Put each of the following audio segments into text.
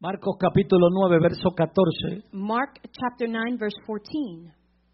Marcos capítulo 9, verso 14. Mark chapter 9, verse 14.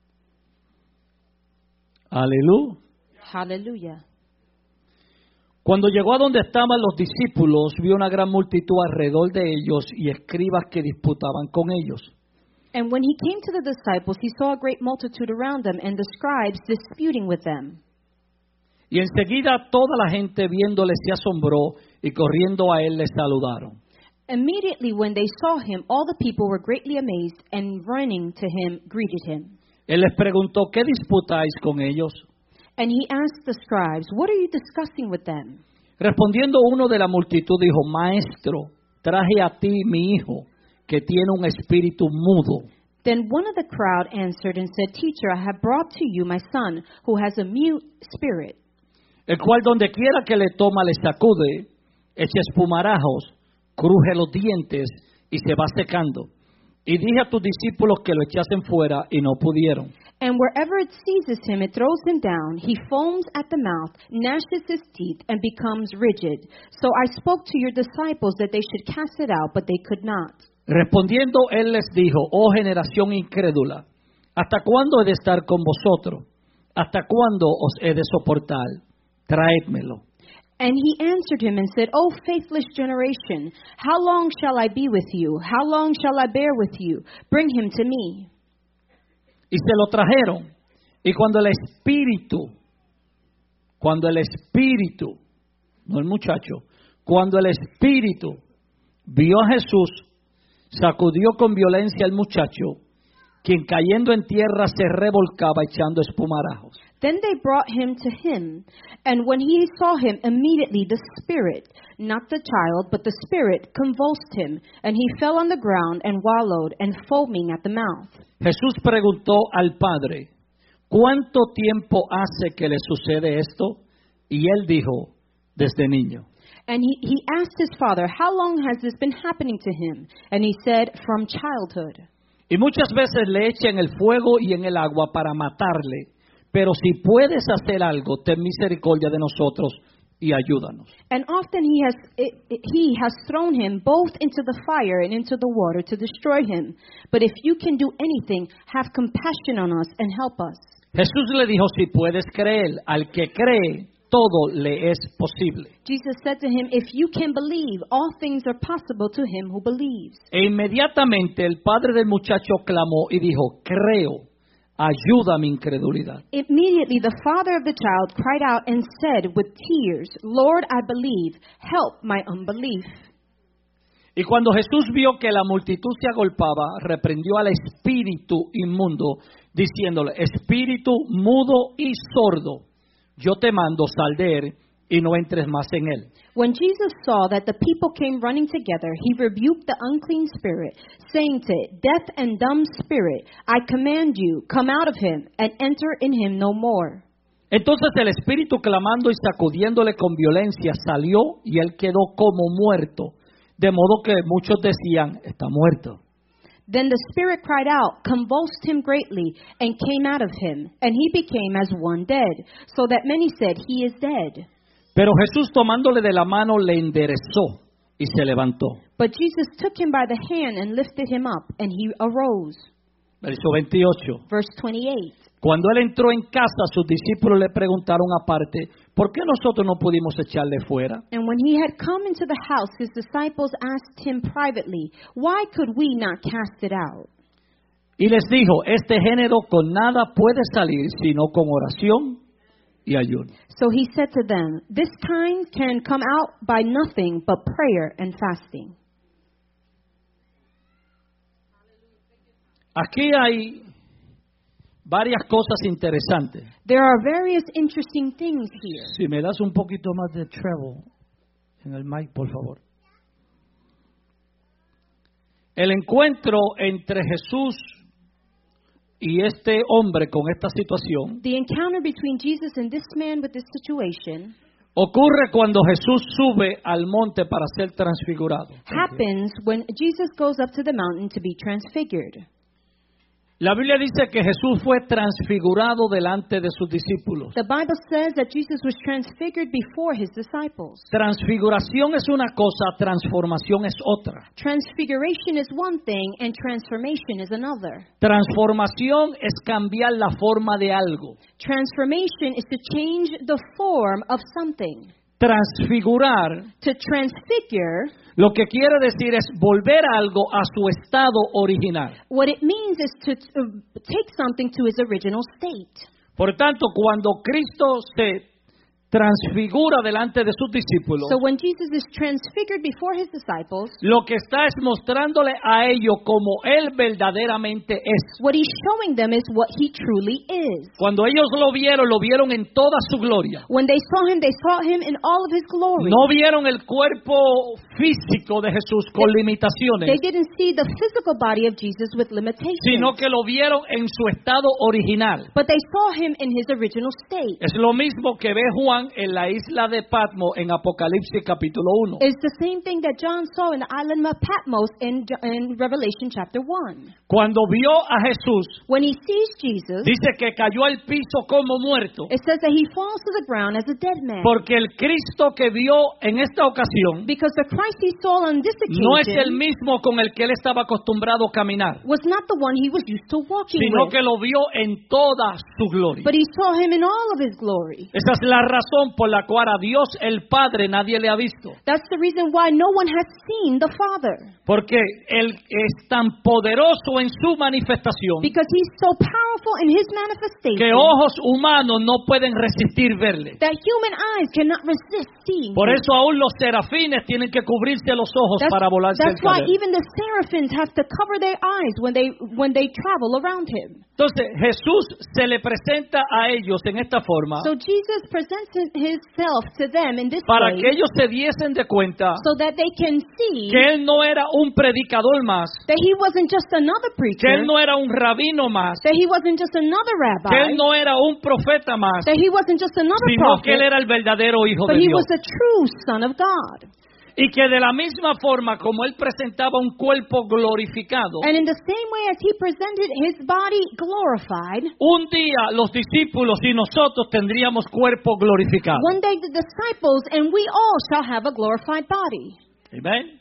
Aleluya. Hallelujah. Cuando llegó a donde estaban los discípulos, vio una gran multitud alrededor de ellos y escribas que disputaban con ellos. And when he came to the disciples, he saw a great multitude around them and the scribes disputing with them. Y enseguida toda la gente viéndole se asombró y corriendo a él le saludaron. Immediately when they saw him, all the people were greatly amazed and running to him greeted him. Él les preguntó, ¿qué disputáis con ellos? And he asked the scribes, "What are you discussing with them?" Respondiendo uno de la multitud dijo, Maestro, traje a ti mi hijo, que tiene un espíritu mudo. Then one of the crowd answered and said, "Teacher, I have brought to you my son, who has a mute spirit. El cual donde quiera que le toma le sacude, echa espumarajos, cruje los dientes y se va secando. Y dije a tus discípulos que lo echasen fuera y no pudieron. And wherever it seizes him, it throws him down. He foams at the mouth, gnashes his teeth, and becomes rigid. So I spoke to your disciples that they should cast it out, but they could not." Respondiendo él les dijo, oh generación incrédula, ¿hasta cuándo he de estar con vosotros? ¿Hasta cuándo os he de soportar? Traédmelo. And he answered him and said, "O faithless generation, how long shall I be with you? How long shall I bear with you? Bring him to me." Y se lo trajeron. Y cuando el espíritu, no el muchacho, cuando el espíritu vio a Jesús, sacudió con violencia al muchacho, quien cayendo en tierra se revolcaba echando espumarajos. Then they brought him to him, and when he saw him, immediately the spirit, not the child, but the spirit, convulsed him, and he fell on the ground and wallowed and foaming at the mouth. Jesús preguntó al Padre, ¿cuánto tiempo hace que le sucede esto? Y él dijo, desde niño. And he asked his father, "How long has this been happening to him?" And he said, "From childhood." Y muchas veces le echa en el fuego y en el agua para matarle. Pero si puedes hacer algo, ten misericordia de nosotros y ayúdanos. And often he has thrown him both into the fire and into the water to destroy him. But if you can do anything, have compassion on us and help us. Jesús le dijo, si puedes creer, al que cree, todo le es posible. Jesus said to him, "If you can believe, all things are possible to him who believes." E inmediatamente el padre del muchacho clamó y dijo, creo, ayuda mi incredulidad. Immediately the father of the child cried out and said with tears, "Lord, I believe, help my unbelief." Y cuando Jesús vio que la multitud se agolpaba, reprendió al espíritu inmundo, diciéndole, espíritu mudo y sordo, yo te mando, sal de él y no entres más en él. When Jesus saw that the people came running together, he rebuked the unclean spirit, saying to it, "Deaf and dumb spirit, I command you, come out of him and enter in him no more." Entonces el espíritu clamando y sacudiéndole con violencia salió y él quedó como muerto, de modo que muchos decían, está muerto. Then the spirit cried out, convulsed him greatly, and came out of him, and he became as one dead, so that many said, "He is dead." Pero Jesús tomándole de la mano le enderezó y se levantó. But Jesus took him by the hand and lifted him up, and he arose. Verso 28. Verse 28. Cuando él entró en casa, sus discípulos le preguntaron aparte, ¿por qué nosotros no pudimos echarle fuera? And when he had come into the house, his disciples asked him privately, "Why could we not cast it out?" Y les dijo, este género con nada puede salir, sino con oración y ayuno. So he said to them, "This kind can come out by nothing but prayer and fasting." Aquí hay varias cosas interesantes. There are various interesting things here. Si me das un poquito más de treble en el mic, por favor. El encuentro entre Jesús y este hombre con esta situación The encounter between Jesus and this man with this situation ocurre cuando Jesús sube al monte para ser transfigurado. happens when Jesus goes up to the mountain to be transfigured. La Biblia dice que Jesús fue transfigurado delante de sus discípulos. The Bible says that Jesus was transfigured before his disciples. Transfiguración es una cosa, transformación es otra. Transfiguration is one thing and transformation is another. Transformación es cambiar la forma de algo. Transformation is to change the form of something. Transfigurar, To transfigure, lo que quiere decir es volver algo a su estado original. what it means is to take something to its original state. Por tanto, cuando Cristo se transfigura delante de sus discípulos, So when Jesus is transfigured before his disciples, lo que está es mostrándole a ellos como Él verdaderamente es. what he's showing them is what he truly is. Cuando ellos lo vieron en toda su gloria. When they saw him in all of his glory. No vieron el cuerpo físico de Jesús con limitaciones, They didn't see the physical body of Jesus with limitations, sino que lo vieron en su estado original. but they saw him in his original state. Es lo mismo que ve Juan en la isla de Patmos en Apocalipsis capítulo 1. It's the same thing that John saw in the island of Patmos in Revelation chapter 1. Cuando vio a Jesús, When he sees Jesus, dice que cayó al piso como muerto, it says that he falls to the ground as a dead man. porque el Cristo que vio en esta ocasión Because the Christ he saw on this no es el occasion mismo con el que él estaba acostumbrado a caminar, was not the one he was used to walking sino with, que lo vio en toda su gloria. but he saw him in all of his glory. Esa es la razón por la cual a Dios el Padre nadie le ha visto, That's the reason why no one has seen the Father. porque Él es tan poderoso en su manifestación Because he's so powerful in his que manifestation ojos humanos no pueden resistir verle. that human eyes cannot resist seeing Por him. eso aún los serafines tienen que cubrirse los ojos para volarse That's el why cabello. even the seraphims have to cover their eyes when they travel around him. Entonces Jesús se le presenta a ellos en esta forma So Jesus presents himself to them in this para way que ellos se diesen de cuenta so that they can see que Él no era un predicador más, that he wasn't just another que preacher, Él no era un rabino más, that he wasn't just another que rabbi, Él no era un profeta más, that he wasn't just another sino que Él prophet, era el verdadero Hijo but de he Dios. was the true Son of God. Y que de la misma forma como Él presentaba un cuerpo glorificado, And in the same way as he presented his body glorified, un día los discípulos y nosotros tendríamos cuerpo glorificado. one day the disciples and we all shall have a glorified body. Amén.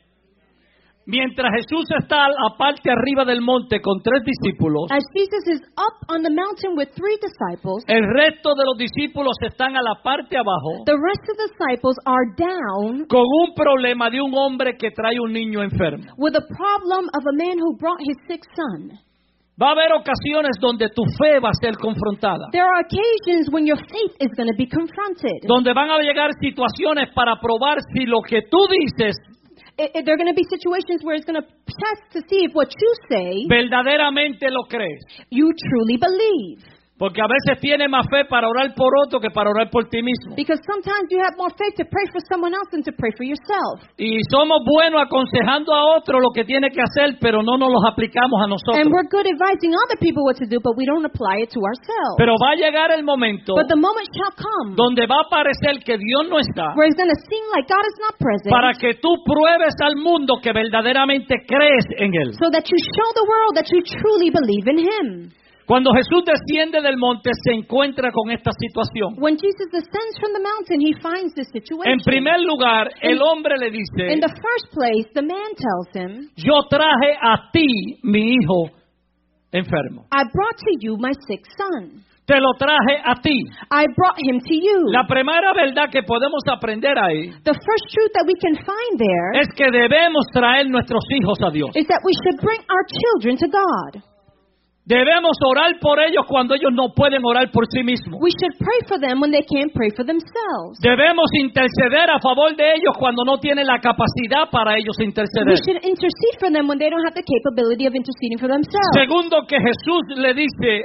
Mientras Jesús está a la parte arriba del monte con 3 discípulos, As Jesus is up on the mountain with 3 disciples, el resto de los discípulos están a la parte abajo the rest of the disciples are down con un problema de un hombre que trae un niño enfermo. with a problem of a man who brought his sick son. Va a haber ocasiones donde tu fe va a ser confrontada, There are occasions when your faith is going to be confronted. donde van a llegar situaciones para probar si lo que tú dices There are going to be situations where it's going to test to see if what you say, verdaderamente lo crees. you truly believe. Porque a veces tienes más fe para orar por otro que para orar por ti mismo. Because sometimes you have more faith to pray for someone else than to pray for yourself. Y somos buenos aconsejando a otro lo que tiene que hacer, pero no nos los aplicamos a nosotros. And we're good advising other people what to do, but we don't apply it to ourselves. Pero va a llegar el momento But the moment shall come donde va a parecer que Dios no está, where it's going to seem like God is not present, para que tú pruebes al mundo que verdaderamente crees en Él. so that you show the world that you truly believe in Him. Cuando Jesús desciende del monte se encuentra con esta situación. When Jesus descends from the mountain, He finds this situation. En primer lugar, el hombre le In dice, the first place, the man tells him, yo traje a ti mi hijo enfermo. I brought to you my sick son. Te lo traje a ti. I brought him to you. La primera verdad que podemos aprender ahí The first truth that we can find there es que debemos traer nuestros hijos a Dios. is that we should bring our children to God. Debemos orar por ellos cuando ellos no pueden orar por sí mismos. We should pray for them when they can't pray for themselves. Debemos interceder a favor de ellos cuando no tienen la capacidad para ellos We interceder. should intercede for them when they don't have the capability of interceding for themselves. Segundo, que Jesús le dice,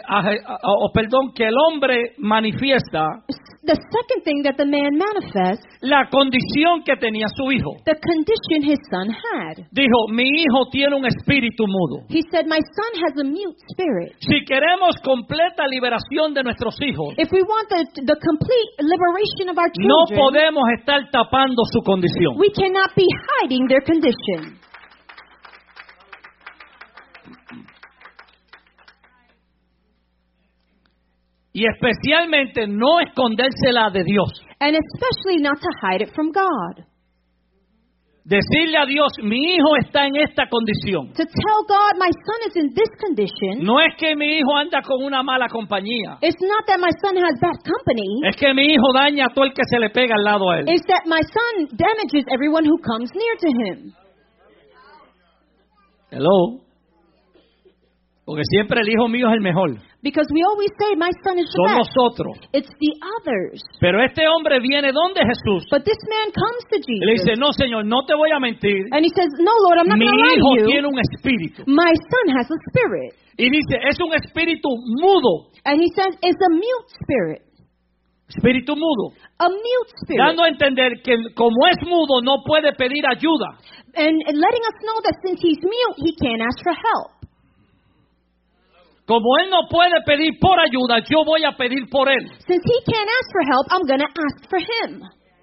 que el hombre manifiesta The second thing that the man manifests, la condición que tenía su hijo. the condition his son had. Dijo, mi hijo tiene un espíritu mudo. He said, my son has a mute spirit. Si queremos completa liberación de nuestros hijos, If we want the complete liberation of our no children, podemos estar tapando su condición. we cannot be hiding their condition. Y especialmente no escondérsela de Dios. And especially not to hide it from God. Decirle a Dios, mi hijo está en esta condición. To tell God, my son is in this condition. No es que mi hijo anda con una mala compañía. It's not that my son has bad company. Es que mi hijo daña a todo el que se le pega al lado a él. It's that my son damages everyone who comes near to him. Hello. Porque siempre el hijo mío es el mejor. Because we always say, my son is the Son best. nosotros. It's the others. Pero este hombre viene donde Jesús. But this man comes to Y le dice, Jesus. no, Señor, no te voy a mentir. And he says, no, Lord, I'm not Mi going to lie hijo to you. tiene un espíritu. My son has a spirit. Y dice, es un espíritu mudo. And he says, it's a mute spirit. Espíritu mudo. A mute spirit. Dando a entender que como es mudo no puede pedir ayuda. And letting us know that since he's mute, he can't ask for help. Como él no puede pedir por ayuda, yo voy a pedir por él. Since he can't ask for help, I'm going to ask for him.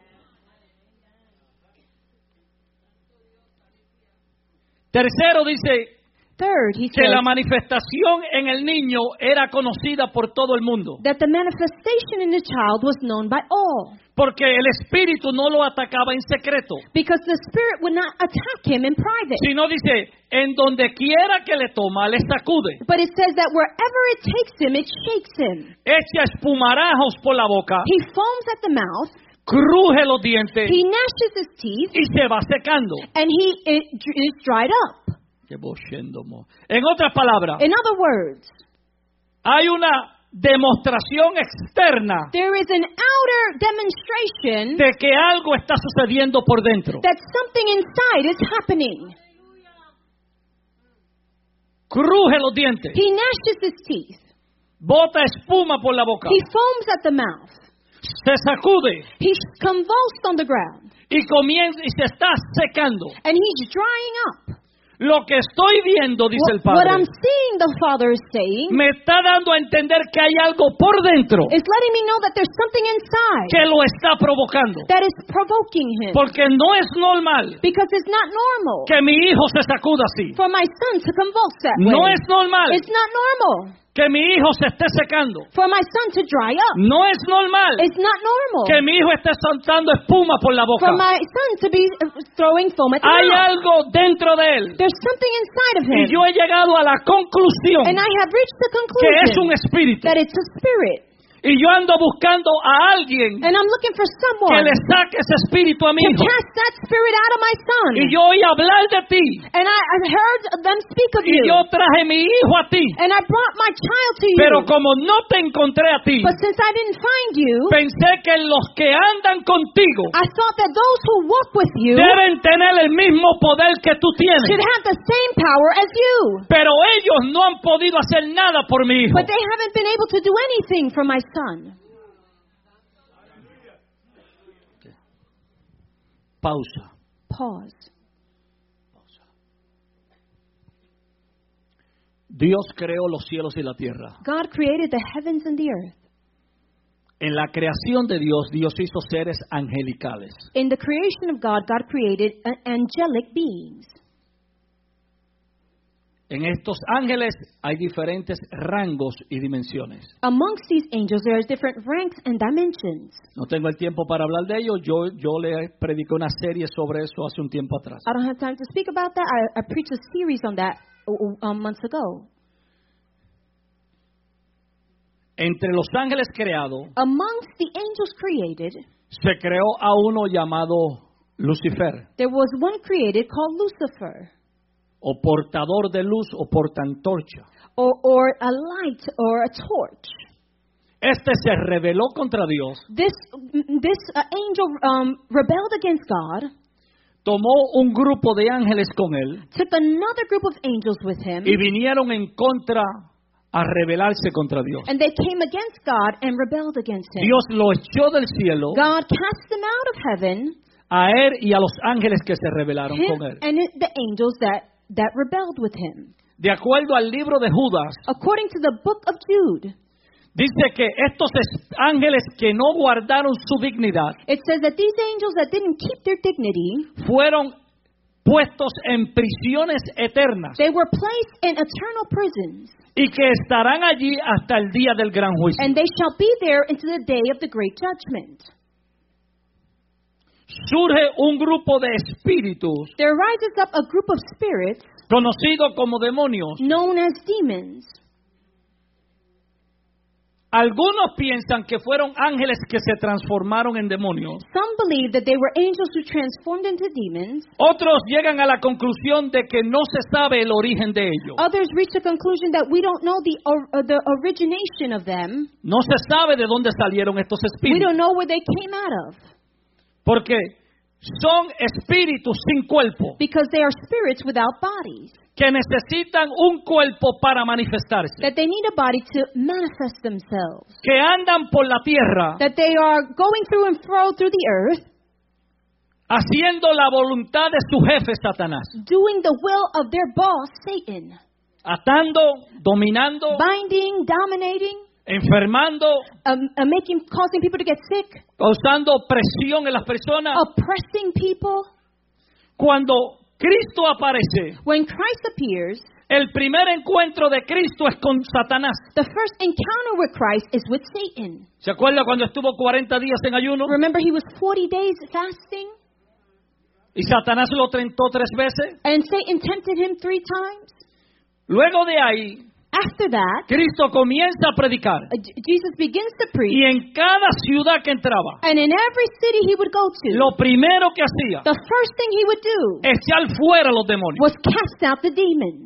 Tercero dice Third, he que says la manifestación en el niño era conocida por todo el mundo. that the manifestation in the child was known by all. Porque el espíritu no lo atacaba en secreto. Because the spirit would not attack him in private. Sino dice, en donde quiera que le toma, le sacude. But it says that wherever it takes him, it shakes him. Echa espumarajos por la boca, He foams at the mouth, cruje los dientes he gnashes his teeth, y se va secando. and it is dried up. En otras palabras, In other words, hay una demostración externa there is an outer demonstration de que algo está sucediendo por dentro. that something inside is happening. Cruje los dientes, He gnashes his teeth. bota espuma por la boca, He foams at the mouth. se sacude He's convulsed on the ground. y comienza y se está secando. And he's drying up. Lo que estoy viendo, dice el What Padre, I'm seeing, the Father is saying, me está dando a entender que hay algo por dentro is letting me know that there's something inside que lo está provocando. that is provoking him. Porque no es normal Because it's not normal que mi hijo se sacuda así. for my son to convulse that No way. es normal It's not normal que mi hijo se esté secando. for my son to dry up. No es normal It's not normal que mi hijo esté soltando espuma por la boca. for my son to be throwing foam at the Hay mouth. algo dentro de él. There's something inside of Y him. yo he llegado a la conclusión And I have reached the que es un conclusion espíritu. that it's a spirit. Y yo ando buscando a alguien And I'm looking for que someone le saque ese espíritu a mi to hijo. cast that spirit out of my son. Y yo oí hablar de ti. And I've heard them speak of Y you. yo traje mi hijo a ti. And I brought my child to you. Pero como no te encontré a ti, But since I didn't find you, pensé que los que andan contigo I thought that those who walk with you deben tener el mismo poder que tú tienes. should have the same power as you. Pero ellos no han podido hacer nada por mi hijo. But they haven't been able to do anything for my son. Pausa. Pause. Dios creó los cielos y la tierra. God created the heavens and the earth. En la creación de Dios, Dios hizo seres angelicales. In the creation of God, God created angelic beings. En estos ángeles hay diferentes rangos y dimensiones. Amongst these angels, there are different ranks and dimensions. No tengo el tiempo para hablar de ello. Yo le prediqué una serie sobre eso hace un tiempo atrás. I don't have time to speak about that. I preached a series on that months ago. Entre los ángeles creados, Amongst the angels created, se creó a uno llamado Lucifer, there was one created called Lucifer, o portador de luz o portantorcha. or a light or a torch. Este se rebeló contra Dios, This angel rebelled against God, tomó un grupo de ángeles con él took another group of angels with him, y vinieron en contra a rebelarse contra Dios. and they came against God and rebelled against him. Dios lo echó del cielo, God cast them out of heaven, a él y a los ángeles que se rebelaron him con él. and the angels that rebelled with him. De acuerdo al libro de Judas, According to the book of Jude, dice que estos ángeles que no guardaron su dignidad it says that these angels that didn't keep their dignity fueron puestos en prisiones eternas They were placed in eternal prisons, y que estarán allí hasta el día del gran juicio. and they shall be there into the day of the great judgment. Surge un grupo de espíritus There rises up a group of spirits conocidos como demonios. known as demons. Algunos piensan que fueron ángeles que se transformaron en demonios. Some believe that they were angels who transformed into demons. Otros llegan a la conclusión de que no se sabe el origen de ellos. Others reach the conclusion that we don't know the origination of them. No se sabe de dónde salieron estos We espíritus. don't know where they came out of, Porque son espíritus sin cuerpo because they are spirits without bodies, que necesitan un cuerpo para manifestarse. that they need a body to manifest themselves, Que andan por la tierra that they are going through and fro through the earth, haciendo la voluntad de su jefe Satanás. doing the will of their boss, Satan, Atando, dominando, binding, dominating, enfermando, causing people to get sick, causando presión en las personas. oppressing people. Cuando Cristo aparece, When Christ appears, el primer encuentro de Cristo es con Satanás. the first encounter with Christ is with Satan. ¿Se acuerda cuando estuvo 40 días en ayuno? Remember, he was 40 days fasting, Y Satanás lo tentó 3 veces. and Satan tempted him 3 times. Luego de ahí, After that, Cristo comienza a predicar. Jesus begins to preach, Y en cada ciudad que entraba, and in every city he would go to, lo primero que hacía the first thing he would do es echar fuera a los demonios. was cast out the demons.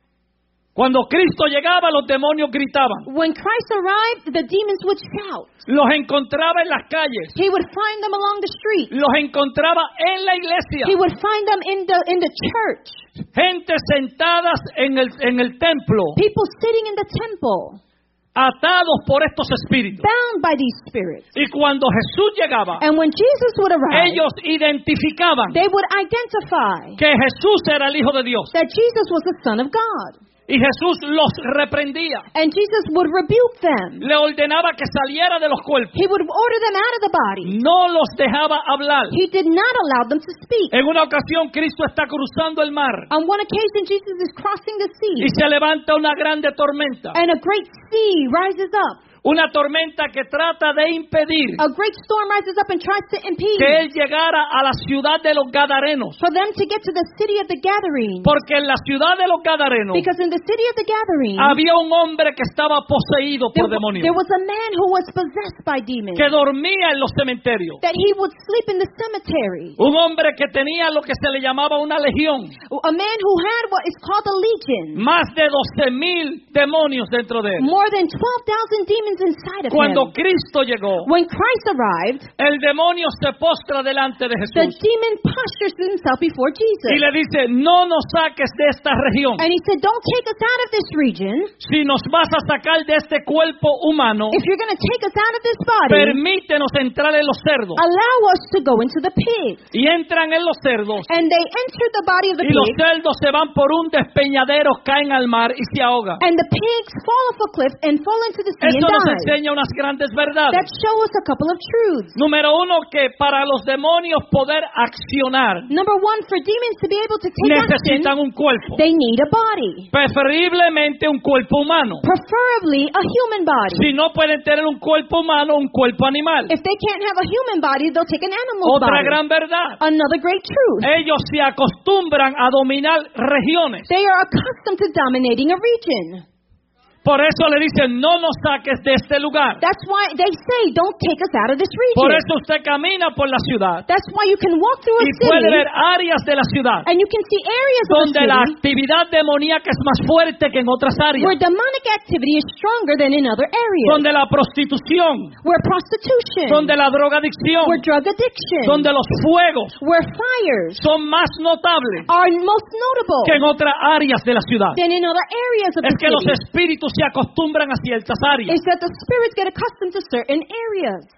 Cuando Cristo llegaba, los demonios gritaban. When Christ arrived, the demons would shout. Los encontraba en las calles. He would find them along the street. Los encontraba en la He iglesia. would find them in the church. Gente sentadas en el templo, People sitting in the temple, atados por estos espíritus. bound by these spirits. Y cuando Jesús llegaba, And when Jesus would arrive, ellos identificaban they would identify que Jesús era el Hijo de Dios. that Jesus was the Son of God. Y Jesús los reprendía. And Jesus would rebuke them. Le ordenaba que saliera de los cuerpos. He would order them out of the body. No los dejaba hablar. He did not allow them to speak. En una ocasión, Cristo está cruzando el mar On one occasion, Jesus is crossing the y sea, se levanta una grande tormenta. and a great sea rises up. Una tormenta que trata de impedir A great storm rises up and tries to impede que Él llegara a la ciudad de los Gadarenos. for them to get to the city of the Gadarenes. Porque en la ciudad de los Gadarenos Because in the city of the Gadarenes, había un hombre que estaba poseído por demonios, there was a man who was possessed by demons, que dormía en los cementerios. that he would sleep in the cemetery. Un hombre que tenía lo que se le llamaba una legión. A man who had what is called a legion. Más de 12,000 demonios dentro de él. More than 12,000 demons inside of Cuando him. Cristo llegó, When Christ arrived, el demonio se postra delante de the Jesús demon postures himself before y Jesus. le dice, no nos saques de esta región. And he said, don't take us out of this region. Si nos vas a sacar de este cuerpo humano, If you're going to take us out of this body, permítenos entrar en los cerdos. allow us to go into the pigs. Y entran en los cerdos And they enter the body of the y los pig, cerdos se van por un despeñadero, caen al mar y se ahogan. and the pigs fall off a cliff and fall into the sea Esto and nos die. enseña unas grandes verdades. That show us a couple of truths. Número uno, que para los demonios poder accionar Number one, for demons to be able to take action, necesitan un cuerpo, they need a body. preferiblemente un cuerpo humano. Preferably a human body. Si no pueden tener un cuerpo humano, un cuerpo animal. If they can't have a human body, they'll take an animal Otra body. gran verdad. Another great truth. Ellos se acostumbran a dominar regiones. They are accustomed to dominating a region. Por eso le dicen, no nos saques de este lugar. That's why they say, don't take us out of this Por region. eso usted camina por la ciudad That's why you can walk through a y puede city, ver áreas de la ciudad and you can see areas of donde la a city actividad demoníaca es más fuerte que en otras áreas. where demonic activity is stronger than in other areas. Donde la prostitución, Where prostitution, donde la drogadicción, where drug addiction, donde los fuegos where fires son más notables are most notable que en otras áreas de la ciudad. than in other areas of Es the que los city. espíritus se acostumbran a ciertas áreas. Is that the spirits get accustomed to certain areas.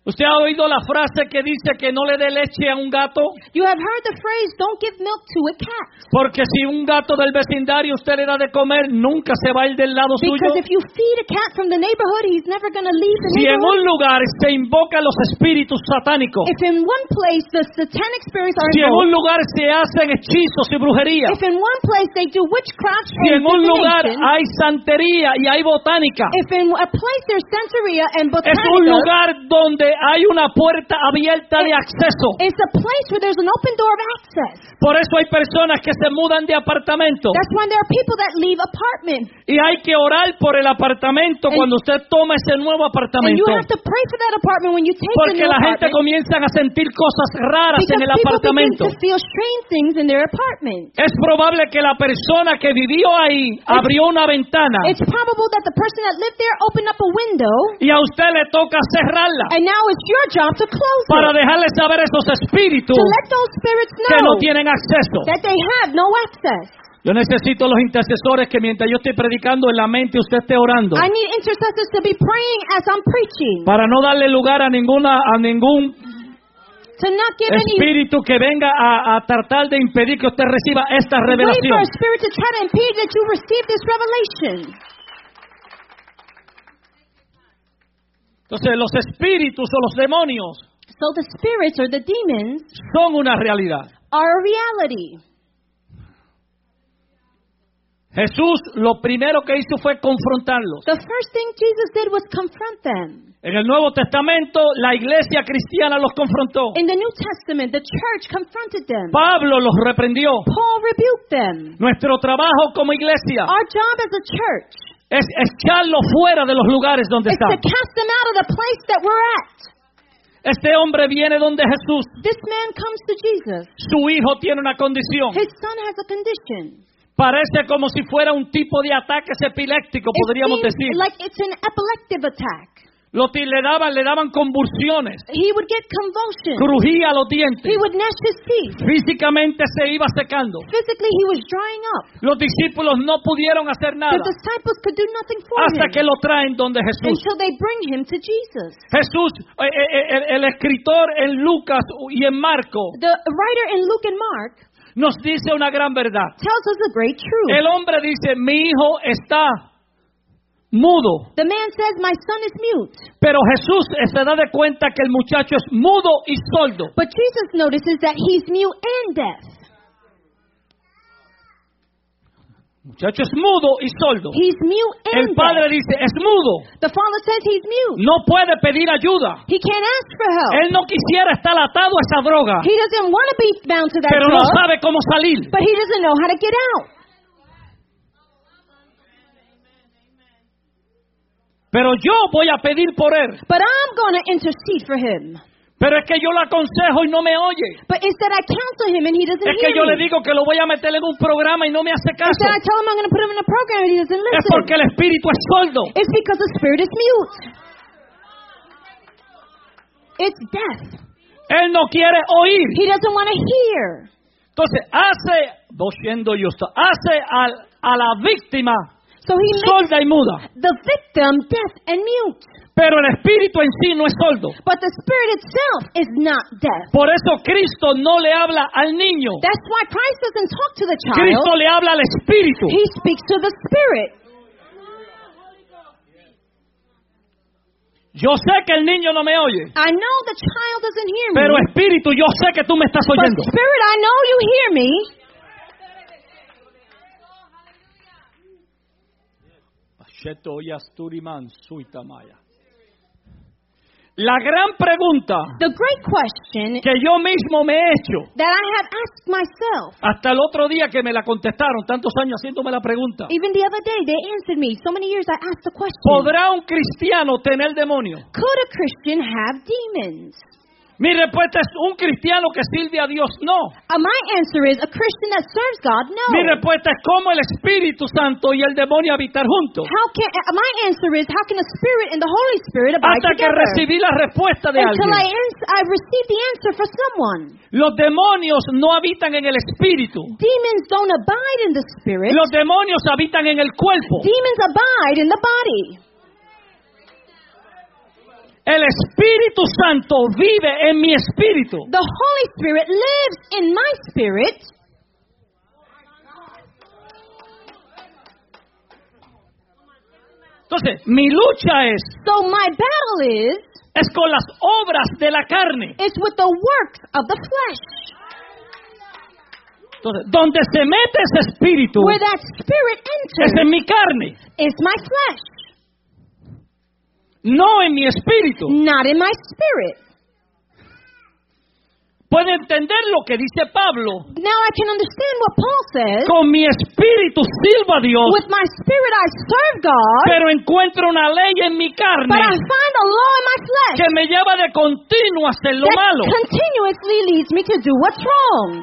¿Usted ha oído la frase que dice que no le dé leche a un gato? You have heard the phrase, don't give milk to a cat. Porque si un gato del vecindario usted le da de comer, nunca se va a ir del lado suyo. Because if you feed a cat from the neighborhood, he's never going to leave the Si en un neighborhood. lugar se invocan los espíritus satánicos, If in one place the satanic spirits are si en un invoked, lugar se hacen hechizos y brujería, if in one place they do witchcraft si en and un lugar divination, hay santería y hay botánica, if in a place there's Santeria and es un Botanica, lugar donde hay una puerta abierta de acceso. it's a place where there's an open door of access. Por eso hay personas que se mudan de apartamento That's why there are people that leave apartments. y hay que orar por el apartamento cuando usted toma ese nuevo And apartamento. you have to pray for that apartment when you take the Porque new la gente apartment. comienza a sentir cosas raras Because en el people apartamento. begin to feel strange things in their apartment. Es probable que la persona que vivió ahí abrió una ventana It's probable that the person that lived there opened up a window, y a usted le toca cerrarla and now it's your job to close para it. dejarle saber a esos espíritus To let those spirits que no know tienen acceso. that they have no access. Yo necesito los intercesores que mientras yo estoy predicando en la mente usted esté orando I need intercessors to be praying as I'm preaching. para no darle lugar a ningún To not give any espíritu que venga a tratar de impedir que usted reciba esta way for revelación. a spirit to try to impede that you receive this revelation. Entonces los espíritus o los demonios So the spirits or the demons son una realidad. are a reality. Jesús lo primero que hizo fue confrontarlos. The first thing Jesus did was confront them. En el Nuevo Testamento la iglesia cristiana los confrontó. In the New Testament, the church confronted them. Pablo los reprendió. Paul rebuked them. Nuestro trabajo como iglesia Our job as a church es echarlos fuera de los lugares donde is to están. cast them out of the place that we're at. Este hombre viene donde Jesús. This man comes to Jesus. Su hijo tiene una condición. His son has a condition. Parece como si fuera un tipo de ataque epiléptico, It podríamos seems decir. like it's an epileptic attack. Le daban convulsiones, He would get convulsions. crujía los dientes, He would gnash his teeth. físicamente se iba secando. Physically, he was drying up. Los discípulos no pudieron hacer nada The disciples could do nothing for hasta him que lo traen donde Jesús. until they bring him to Jesus. Jesús, el escritor en Lucas y en Marco The writer in Luke and Mark nos dice una gran verdad. tells us a great truth. El hombre dice, mi hijo está mudo. The man says, my son is mute. Pero Jesús se da de cuenta que el muchacho es mudo y sordo. But Jesus notices that he's mute and deaf. El muchacho es mudo y sordo. He's mute El and padre deaf. dice, es mudo. The father says he's mute. No puede pedir ayuda. He can't ask for help. Él no quisiera estar atado a esa droga, He doesn't want to be bound to that pero no drug, sabe cómo salir. but he doesn't know how to get out. Pero yo voy a pedir por él. But I'm going to intercede for him. Pero es que yo lo aconsejo y no me oye. But instead I counsel him and he doesn't Es que hear yo le me. digo que lo voy a meter en un programa y no me hace caso. Instead I tell him I'm going to put him in a program and he doesn't Es listen. porque el espíritu es sordo. It's because the spirit is mute. It's deaf. Él no quiere oír. He doesn't want to hear. Entonces hace a la víctima So he makes sorda y muda. the victim deaf and mute. Pero el espíritu en sí no es sordo. But the spirit itself is not deaf. Por eso Cristo no le habla al niño. That's why Christ doesn't talk to the child. Cristo le habla al espíritu. He speaks to the spirit. Yo sé que el niño no me oye. I know the child doesn't hear me. Pero espíritu, yo sé que tú me estás But oyendo. spirit, I know you hear me. La gran pregunta The great question que yo mismo me he hecho, that I have asked myself, hasta el otro día que me la contestaron, tantos años haciéndome la pregunta, even the other day, they answered me. So many years I asked the question, ¿podrá un cristiano tener demonios? could a Christian have demons? Mi respuesta es un cristiano que sirve a Dios, no. My answer is a Christian that serves God, no. Mi respuesta es cómo el Espíritu Santo y el demonio habitar juntos. My answer is how can a spirit and the Holy Spirit abide Hasta que together? recibí la respuesta de Until alguien. I receive the answer for someone. Los demonios no habitan en el espíritu. Demons don't abide in the spirit. Los demonios habitan en el cuerpo. Demons abide in the body. El Espíritu Santo vive en mi espíritu. The Holy Spirit lives in my spirit. Entonces, mi lucha So my battle es con las obras de la carne. is with the works of the flesh. Entonces, donde se mete ese espíritu Where that spirit es enters en mi carne, is my flesh, no en mi espíritu. not in my spirit. Puede entender lo que dice Pablo. Now I can understand what Paul says. Con mi espíritu sirvo a Dios, With my spirit I serve God, pero encuentro una ley en mi carne but I find a law in my flesh que me lleva de continuo a hacer lo that malo. continuously leads me to do what's wrong.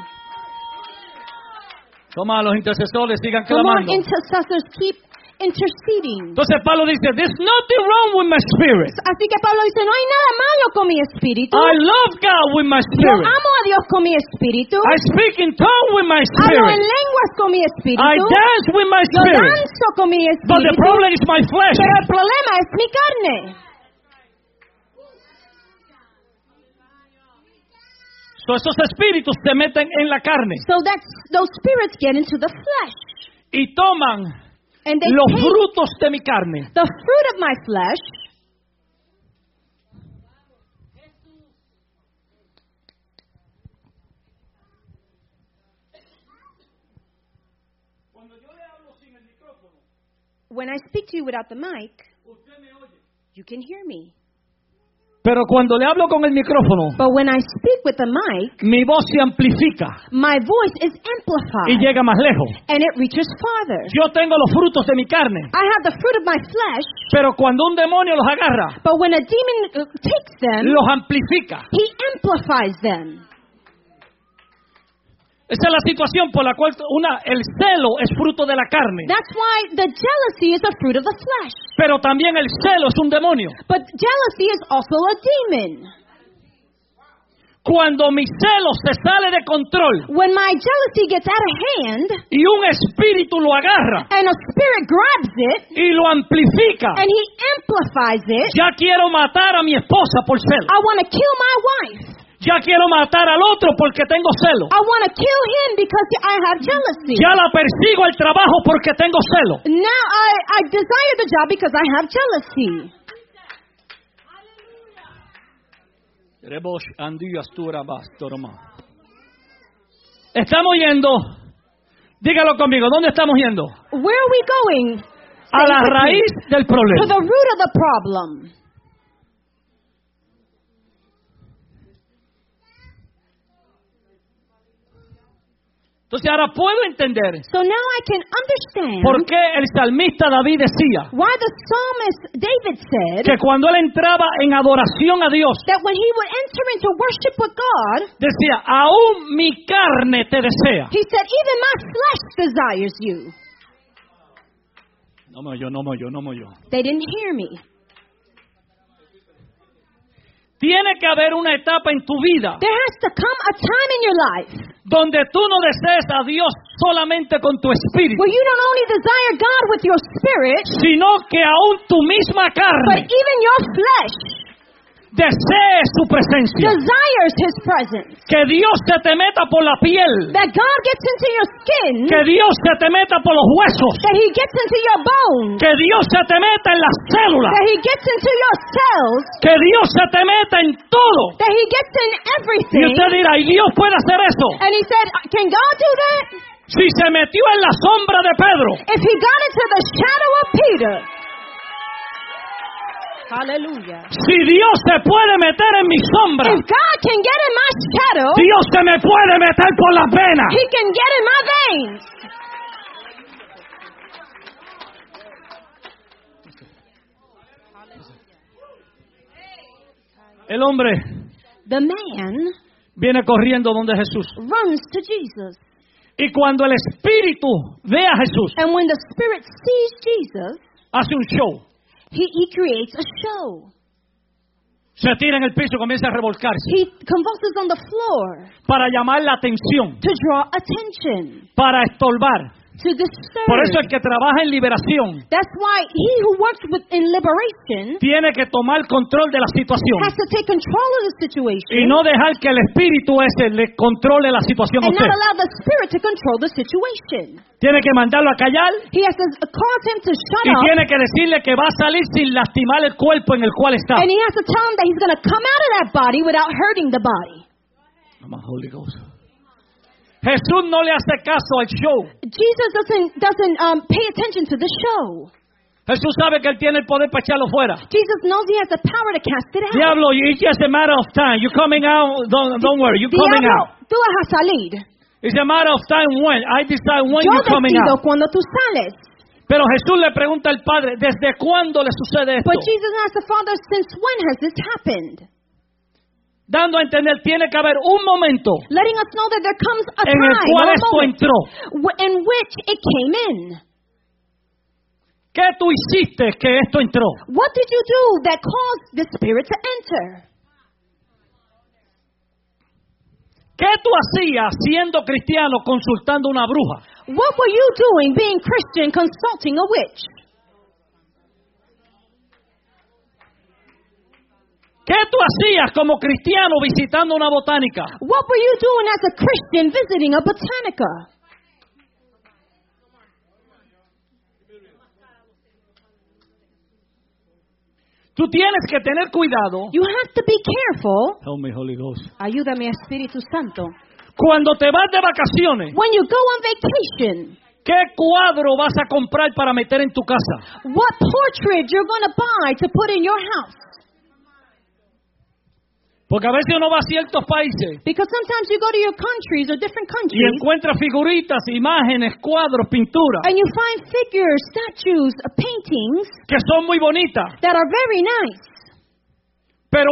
Toma, los intercesores sigan Come on, clamando. intercessors, keep interceding. Entonces Pablo dice, there's nothing wrong with my spirit. Así que Pablo dice, no hay nada malo con mi espíritu. I love God with my Yo spirit. amo a Dios con mi espíritu. I speak in tongue with my Hablo en spirit. lenguas con mi espíritu. I dance with my Yo spirit. danzo con mi But the espíritu. problem is my flesh. Pero el problema es mi carne. So esos espíritus se meten en la carne So those spirits get into the flesh. y toman And they los take frutos de mi carne. the fruit of my flesh. When I speak to you without the mic, you can hear me. Pero cuando le hablo con el micrófono, But when I speak with the mic, mi voz se amplifica my voice is y amplified llega más lejos. and it reaches farther. Yo tengo los frutos de mi carne, I have the fruit of my flesh, pero cuando un demonio los agarra, but when a demon takes them, los amplifica. he amplifies them. Esa es la situación por la cual el celo es fruto de la carne, That's why the jealousy is a fruit of the flesh. pero también el celo es un demonio. But jealousy is also a demon. Cuando mi celo se sale de control When my jealousy gets out of hand y un espíritu lo agarra and a spirit grabs it y lo amplifica, and he amplifies it, ya quiero matar a mi esposa por celo. I want to kill my wife. Ya quiero matar al otro porque tengo celo. I want to kill him because I have jealousy. Ya la persigo al trabajo porque tengo celo. Now I desire the job because I have jealousy. Estamos yendo, dígalo conmigo, ¿dónde estamos yendo? Where are we going? A la raíz del To problema. the root of the problem. Entonces ahora puedo entender So now I can understand por qué el salmista David decía why the psalmist David said que cuando él entraba en adoración a Dios, that when he would enter into worship with God, decía, aún mi carne te desea. he said, even my flesh desires you. No me oyó. They didn't hear me. Tiene que haber una etapa en tu vida There has to come a time in your life donde tú no desees a Dios solamente con tu espíritu, where you don't only desire God with your spirit, sino que aún tu misma but carne even your flesh desee su presencia. desires His presence. Que Dios se te meta por la piel, That God gets into your skin, que Dios se te meta por los huesos, that He gets into your bones, que Dios se te meta en las células, that He gets into your cells, que Dios se te meta en todo. that He gets in Y everything. usted dirá, ¿y Dios puede hacer eso? And He said, can God do that? Si se metió en la sombra de Pedro, If He got into the shadow of Peter. Hallelujah. si Dios se puede meter en mi sombra, If God can get in my shadow, Dios se me puede meter por las venas. He can get in my veins. El hombre The man viene corriendo donde Jesús. runs to Jesus. Y cuando el Espíritu ve a Jesús, And when the Spirit sees Jesus, hace un show. he creates a show. Se tira en el piso y comienza a revolcarse He convulses on the floor para llamar la atención, to draw attention, para estorbar. to disturb. Por eso el que trabaja en liberación That's why he who works in liberation tiene que tomar control de la situación has to take control of the situation y no dejar que el espíritu ese le controle la situación a and usted. not allow the spirit to control the situation. Tiene que mandarlo a callar He has to cause him to shut y up, tiene que decirle que va a salir sin lastimar el cuerpo en el cual está. and he has to tell him that he's going to come out of that body without hurting the body. Come on, Holy Ghost. Jesús no le hace caso al show. Jesus doesn't pay attention to the show. Jesús sabe que él tiene el poder para echarlo fuera. Jesus knows he has the power to cast it out. Diablo, it's just a matter of time. You're coming out. Don't worry. You're coming out. Diablo, tú vas a salir. It's a matter of time when. I decide when Yo you're coming decido out. cuando tú sales. Pero Jesús le pregunta al Padre, ¿desde cuándo le sucede esto? But Jesus asked the Father, since when has this happened? Dando a entender, tiene que haber un momento Letting us know that there comes a en el time cual or a esto moment entró. in which it came in. ¿Qué tú hiciste que esto entró? What did you do that caused the Spirit to enter? ¿Qué tú hacías siendo cristiano consultando una bruja? What were you doing being Christian consulting a witch? ¿Qué tú hacías como cristiano visitando una botánica? What were you doing as a Christian visiting a botanica? Tú tienes que tener cuidado. You have to be careful. Help me, Holy Ghost. Ayúdame, Espíritu Santo. Cuando te vas de vacaciones, When you go on vacation, ¿qué cuadro vas a comprar para meter en tu casa? what portrait you're going to buy to put in your house? Porque a veces uno va a ciertos países Because sometimes you go to your countries or different y countries encuentra figuritas, imágenes, cuadros, pinturas and you find figures, statues, paintings que son muy bonitas, that are very nice. pero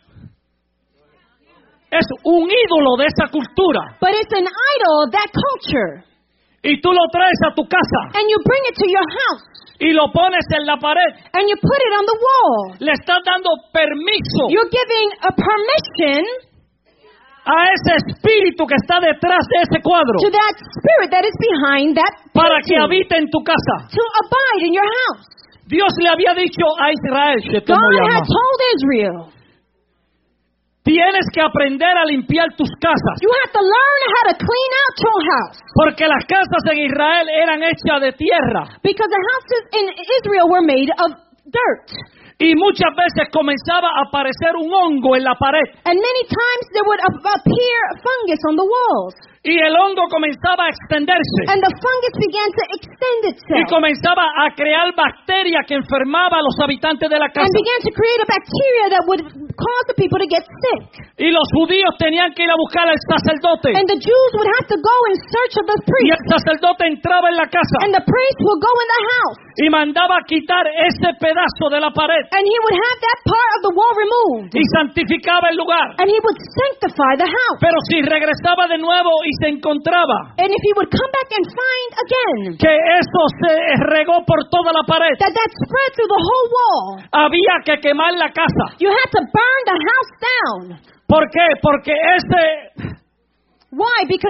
es un ídolo de esa cultura But it's an idol of that culture. y tú lo traes a tu casa And you bring it to your house y lo pones en la pared. and you put it on the wall. Le estás dando permiso You're giving a permission a ese espíritu que está detrás de ese cuadro to that spirit that is behind that para que painting habite en tu casa. to abide in your house. Dios le había dicho a Israel, God had told Israel, tienes que aprender a limpiar tus casas, you have to learn how to clean out your house. porque las casas en Israel eran hechas de tierra Because the houses in Israel were made of dirt. y muchas veces comenzaba a aparecer un hongo en la pared And many times there would appear fungus on the walls. y el hongo comenzaba a extenderse And the fungus began to extend y itself. comenzaba a crear bacterias que enfermaba a los habitantes de la And casa. began to create a bacteria that would cause the people to get sick. Y los judíos tenían que ir a buscar al sacerdote And the Jews would have to go in search of the y priest. el sacerdote entraba en la casa And the priest would go in the house. y mandaba quitar ese pedazo de la pared And he would have that part of the wall removed. y santificaba el lugar. And he would sanctify the house. Pero si regresaba de nuevo y se encontraba And if he would come back and find again que eso se regó por toda la pared, that spread through the whole wall, había que quemar la casa. you had to burn the house down. ¿Por qué? Porque ese Why? Because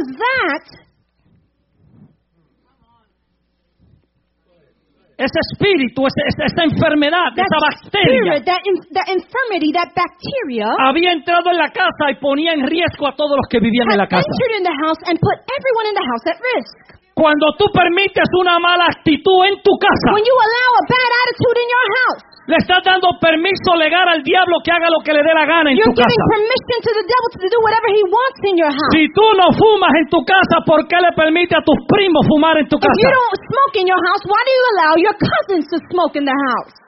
espíritu, esa enfermedad, that esa bacteria, spirit, that infirmity, that bacteria había entrado en la casa y ponía en riesgo a todos los que vivían en had la casa. entered in the house and put everyone in the house at risk. Cuando tú permites una mala actitud en tu casa, When you allow a bad attitude in your house, le estás dando permiso legal al diablo que haga lo que le dé la gana en you're tu giving casa. permission to the devil to do whatever he wants in your house. Si tú no fumas en tu casa, ¿por qué le permite a tus primos fumar en tu If you casa? don't smoke in your house, why do you allow your cousins to smoke in the house?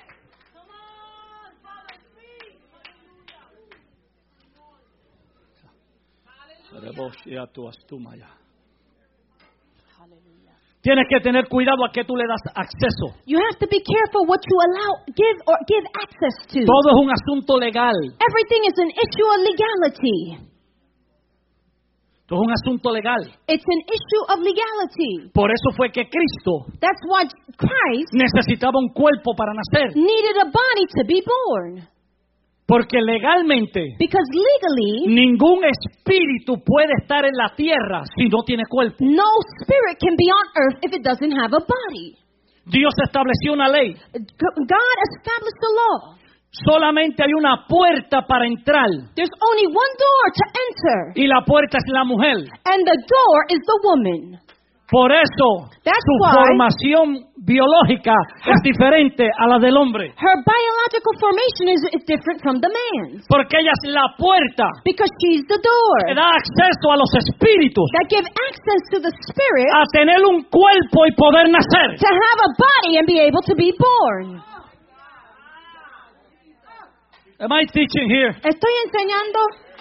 Tienes que tener cuidado a qué tú le das acceso. You have to be careful what you give access to. Todo es un asunto legal. Everything is an issue of legality. Todo es un asunto legal. It's an issue of legality. Por eso fue que Cristo That's why Christ necesitaba un cuerpo para nacer. needed a body to be born. Porque legalmente Because legally, ningún espíritu puede estar en la tierra si no tiene cuerpo. no spirit can be on earth if it doesn't have a body. Dios estableció una ley. God established a law. Solamente hay una puerta para entrar There's only one door to enter, y la puerta es la mujer. and the door is the woman. Por eso That's su why formación biológica es diferente a la del hombre. her biological formation is different from the man's. Porque ella es la puerta Because she's the que door da acceso a los espíritus that give access to the spirit a tener un cuerpo y poder nacer. to have a body and be able to be born. Am I teaching here? Estoy enseñando.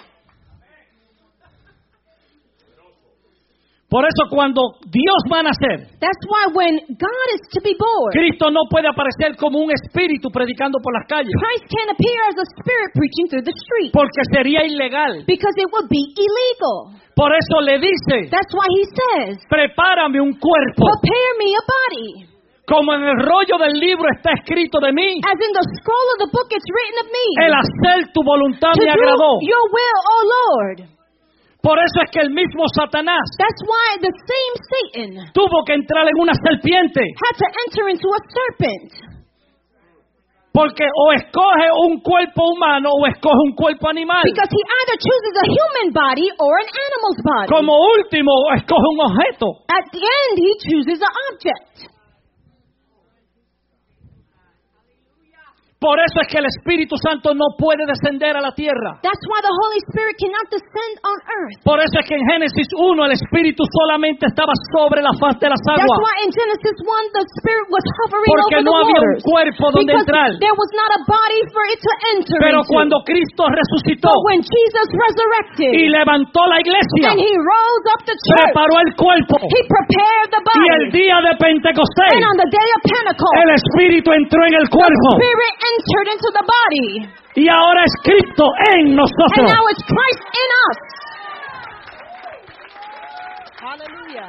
Por eso cuando Dios va a nacer, That's why when God is to be born, Cristo no puede aparecer como un espíritu predicando por las calles, Christ can't appear as a spirit preaching through the street porque sería ilegal. because it would be illegal. Por eso le dice, That's why he says, prepárame un cuerpo. prepare me a body. Como en el rollo del libro está escrito de mí, As in the scroll of the book it's written of me. el hacer tu voluntad To me agradó. do your will, O Lord. Por eso es que el mismo Satanás That's why the same Satan tuvo que entrar en una serpiente, had to enter into a serpent. porque o escoge un cuerpo humano o escoge un cuerpo animal. Because he either chooses a human body or an animal's body. Como último, escoge un objeto. At the end, he chooses an object. Por eso es que el Espíritu Santo no puede descender a la tierra. That's why the Holy Spirit cannot descend on earth. Por eso es que en Génesis 1 el Espíritu solamente estaba sobre la faz de las That's aguas. why in Genesis 1 the Spirit was hovering Porque over no the había un waters. cuerpo donde Because entrar. there was not a body for it to enter Pero into. cuando Cristo resucitó But when Jesus resurrected y levantó la iglesia, and he rose up the church, preparó el cuerpo. he prepared the Y el body. día de Pentecostés, And on the day of Pentecost, el Espíritu entró en el cuerpo. Spirit entered into the body. Y ahora es Cristo en And nosotros. now it's Christ in us. Hallelujah.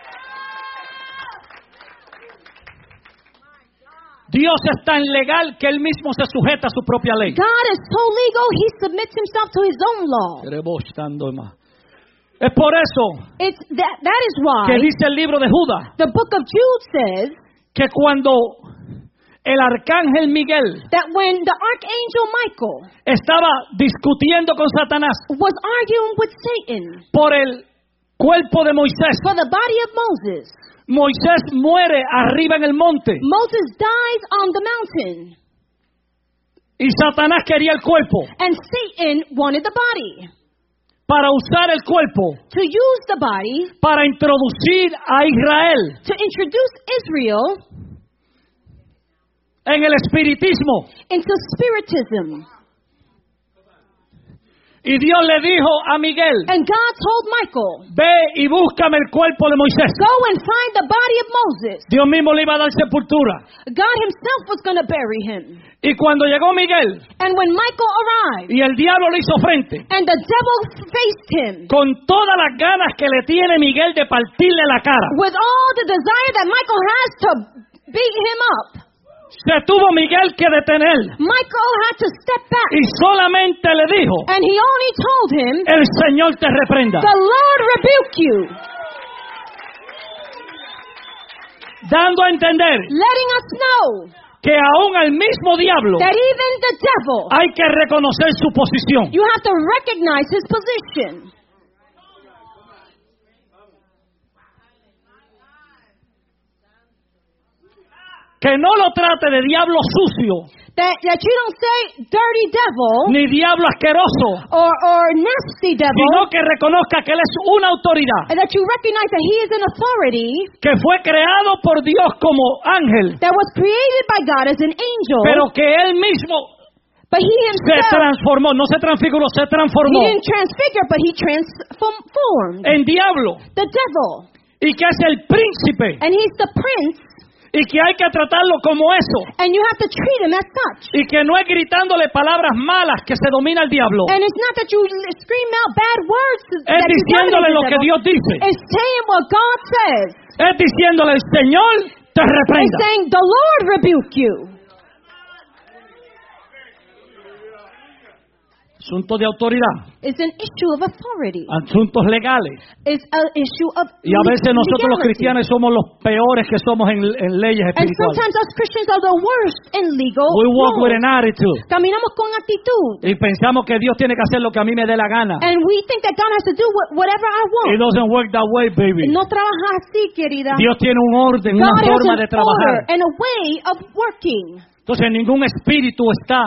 Dios es tan legal que Él mismo se sujeta a su propia ley. God is so legal, he submits himself to his own law. Es por eso It's that is why que dice el libro de Judas the book of Jude says que cuando el arcángel Miguel that when the archangel Michael estaba discutiendo con Satanás was arguing with Satan por el cuerpo de Moisés, for the body of Moses, Moisés muere arriba en el monte Moses dies on the mountain, y Satanás quería el cuerpo and Satan wanted the body. para usar el cuerpo To use the body para introducir a Israel to introduce Israel en el espiritismo. into spiritism. Y Dios le dijo a Miguel, And God told Michael, ve y búscame el cuerpo de Moisés. go and find the body of Moses. Dios mismo le iba a dar sepultura. God himself was going to bury him. Y cuando llegó Miguel And when Michael arrived, y el diablo le hizo frente, and the devil faced him, con todas las ganas que le tiene Miguel de partirle la cara, with all the desire that Michael has to beat him up, se tuvo Miguel que detener. Michael had to step back. Y solamente le dijo, And he only told him, el Señor te reprenda. the Lord rebuke you, Dando a entender letting us know que aún al mismo diablo that even the devil, hay que reconocer su posición. you have to recognize his position. Que no lo trate de diablo sucio, That you don't say dirty devil ni diablo asqueroso, or nasty sino devil, que reconozca que Él es una autoridad, and that you recognize that he is an authority que fue creado por Dios como ángel, that was created by God as an angel, pero que Él mismo but he se himself, transformó, no se transfiguró, se he transformó didn't transfigure, but he transformed en diablo, the devil, y que es el príncipe, and he's the prince, y que hay que tratarlo como eso, and you have to treat him as such. y que no es gritándole palabras malas que se domina el diablo, And it's not that you scream out bad words es that you diciéndole dominate lo the que devil. Dios dice, It's saying what God says. es diciéndole el Señor te It's reprenda. saying the Lord rebuke you. asuntos de autoridad, It's an issue of authority. asuntos legales. It's an issue of Y a veces nosotros los legality. cristianos somos los peores que somos en leyes And espirituales. sometimes us Christians are the worst in legal We walk with rules. an attitude Caminamos con actitud. y pensamos que Dios tiene que hacer lo que a mí me dé la gana. And we think that God has to do whatever I It want. doesn't work that way, baby. No trabaja así, querida. Dios tiene un orden, una God has forma an de trabajar. order and a way of working. Entonces ningún espíritu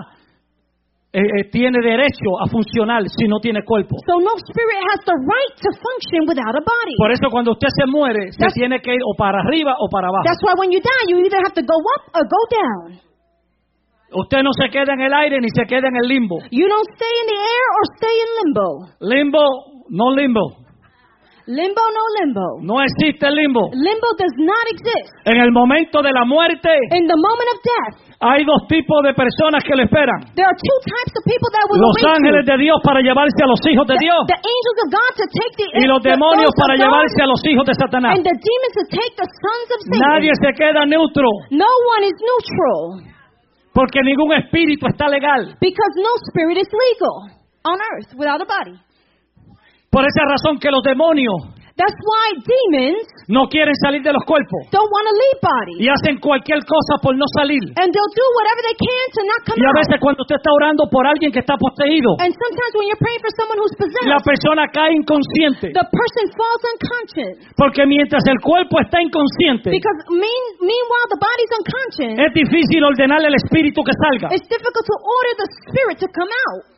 tiene derecho a funcionar si no tiene cuerpo. So no spirit has the right to function without a body. Por eso cuando usted se muere, se tiene que ir o para arriba o para abajo. That's why when you die, you either have to go up or go down. Usted no se queda en el aire ni se queda en el limbo. You don't stay in the air or stay in limbo. Limbo, no limbo. Limbo, no limbo. No existe limbo. Limbo does not exist. En el momento de la muerte, In the moment of death, hay dos tipos de personas que le esperan. there are two types of people that will Los await ángeles you. de Dios para llevarse a los hijos de Dios. The angels of God to take Y los demonios those para of God, llevarse a los hijos de Satanás. and the demons to take the sons of Satan. Nadie se queda neutro, No one is neutral porque ningún espíritu está legal. because no spirit is legal on earth without a body. Por esa razón que los demonios That's why demons no quieren salir de los cuerpos don't want to leave bodies. y hacen cualquier cosa por no salir. And they'll do whatever they can to not come Y a out. veces cuando usted está orando por alguien que está poseído, And sometimes when you're praying for someone who's possessed, la persona cae inconsciente. the person falls unconscious. Porque mientras el cuerpo está inconsciente, Because meanwhile the body's unconscious, es difícil ordenarle al espíritu que salga. it's difficult to order the spirit to come out.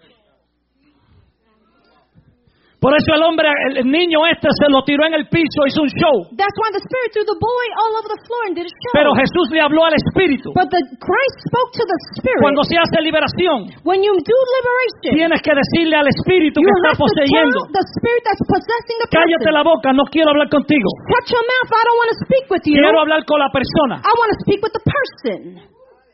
Por eso el niño se lo tiró en el piso, hizo un show. That's why the spirit threw the boy all over the floor and did a show. Pero Jesús le habló al espíritu. But Christ spoke to the spirit. Cuando se hace liberación, When you do liberation, tienes que decirle al espíritu you que está have to poseyendo: tell the spirit that's possessing the cállate person. la boca, no quiero hablar contigo. Shut your mouth, I don't want to speak with you. Quiero hablar con la persona. I want to speak with the person.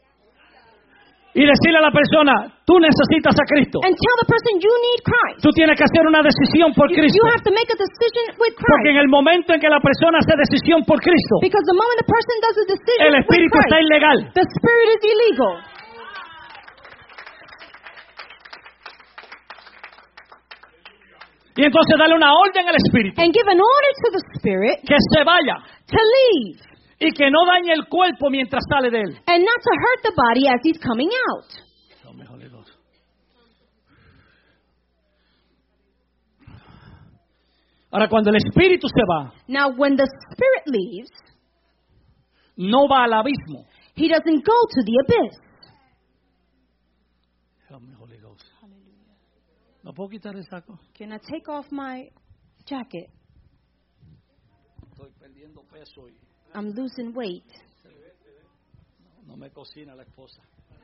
Y decirle a la persona: tú necesitas a Cristo. And tell the person you need Christ. Tú tienes que hacer una decisión por Cristo. You have to make a decision with Porque en Christ. el momento en que la persona hace decisión por Cristo, Because the moment the person does a el decision with espíritu Christ, está ilegal. the spirit is illegal. Y entonces dale una orden al espíritu And give an order to the spirit que se vaya to leave. y que no dañe el cuerpo mientras sale de él. And not to hurt the body as he's coming out. Ahora, cuando el espíritu se va, Now, when the spirit leaves, no va al abismo. he doesn't go to the abyss. ¿No puedo quitar el saco? Can I take off my jacket? Estoy perdiendo peso y I'm losing weight. no me cocina la esposa.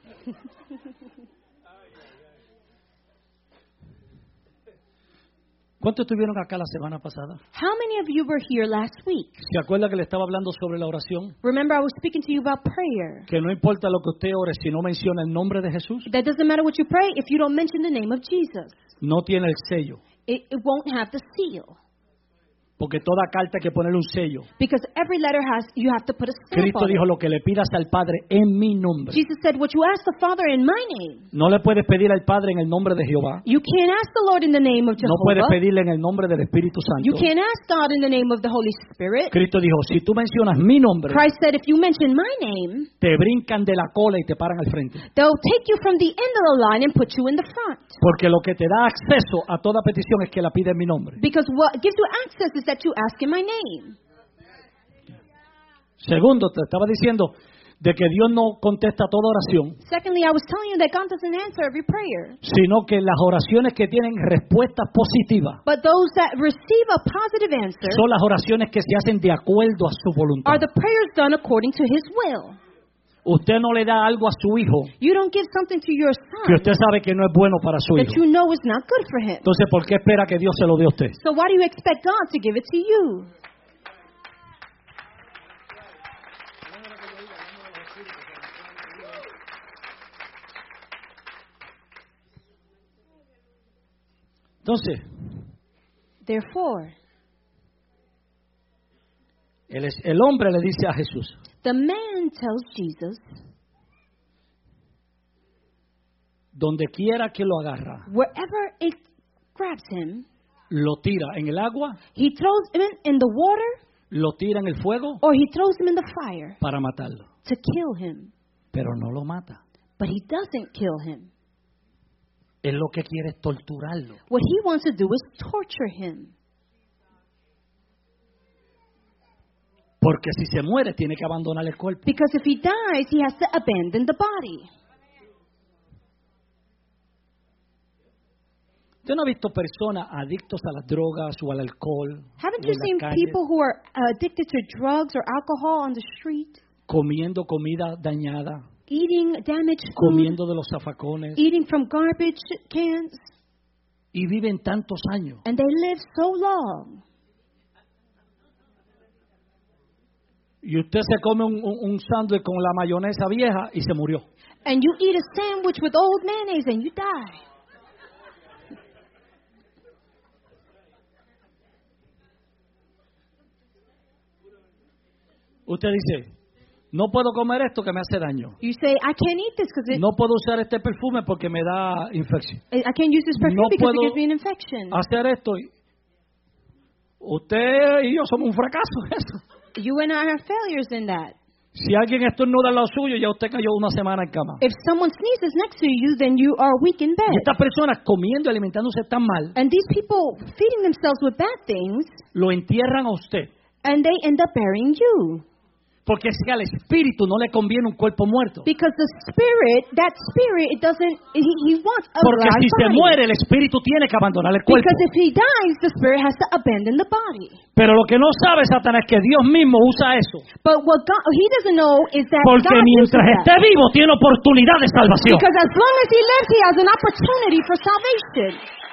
¿Cuántos estuvieron acá la semana pasada? How many of you were here last week? ¿Se acuerda que le estaba hablando sobre la oración? Remember, I was speaking to you about prayer. Que no importa lo que usted ore, si no menciona el nombre de Jesús, That doesn't matter what you pray if you don't mention the name of Jesus. no tiene el sello. It won't have the seal. Porque toda carta hay que ponerle un sello. Because every letter you have to put a stamp Cristo on dijo: it. lo que le pidas al Padre en mi nombre. Jesus said, what you ask the Father in my name. No le puedes pedir al Padre en el nombre de Jehová. You can't ask the Lord in the name of No puedes Jehovah. pedirle en el nombre del Espíritu You Santo. can't ask God in the name of the Holy Spirit. Cristo dijo: si tú mencionas mi nombre, Christ said, if you mention my name, te brincan de la cola y te paran al frente. they'll take you from the end of the line and put you in the front. Porque lo que te da acceso a toda petición es que la pide en mi nombre. Because what gives you access is that you ask in my name. Segundo, te estaba diciendo de que Dios no contesta toda oración, Secondly, I was telling you that God doesn't answer every prayer. sino que las oraciones que tienen respuestas positivas But those that receive a positive answer son las oraciones que se hacen de acuerdo a su voluntad. are the prayers done according to His will. Usted no le da algo a su hijo You don't give something to your que son usted sabe que no es bueno para su that hijo. you know is not good for him. Entonces, ¿por qué espera que Dios se lo dé a usted? So why do you expect God to give it to you? Entonces, Therefore, el hombre le dice a Jesús: the man tells Jesus, donde quiera que lo agarra, wherever it grabs him, lo tira en el agua, he throws him in the water, lo tira en el fuego or he throws him in the fire para matarlo. to kill him. Pero no lo mata. But he doesn't kill him. Él lo que quiere es torturarlo. What he wants to do is torture him. Porque si se muere, tiene que abandonar el cuerpo. Because if he dies, he has to abandon the body. ¿Usted no ha visto personas adictos a las drogas o al alcohol? Haven't o you en las seen calles, people who are addicted to drugs or alcohol on the street? comiendo comida dañada, Eating damaged food, comiendo de los zafacones, eating from garbage cans, y viven tantos años? and they live so long. Y usted se come un sándwich con la mayonesa vieja y se murió. And you eat a sandwich with old mayonnaise and you die. Usted dice, no puedo comer esto que me hace daño. You say, I can't eat this because No puedo usar este perfume porque me da infección. I can't use this perfume No because it puedo gives me an infection. hacer esto. Usted y yo somos un fracaso en eso. You and I are failures in that. Si alguien estornuda al lado suyo, ya usted cayó una semana en cama. If someone sneezes next to you, then you are weak in Y bed. estas personas comiendo y alimentándose tan mal, And these people feeding themselves with bad things, lo entierran a usted. and they end up burying you. Porque es que al espíritu no le conviene un cuerpo muerto. Because the spirit, that spirit, it doesn't, he wants a Porque live si se body. muere, el espíritu tiene que abandonar el cuerpo. Because if he dies, the spirit has to abandon the body. Pero lo que no sabe Satanás es que Dios mismo usa eso. But what he doesn't know is that Porque God mientras uses esté that. vivo, tiene oportunidad de salvación. Because as long as he lives, he has an opportunity for salvation.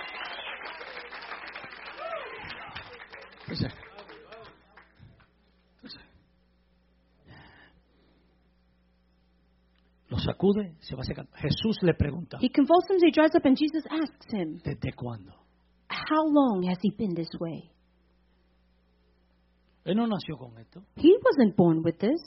Lo sacude, se va secando. Jesús le pregunta, He convulses him, he dries up, and Jesus asks him, ¿desde cuándo? how long has he been this way? Él no nació con esto. He wasn't born with this.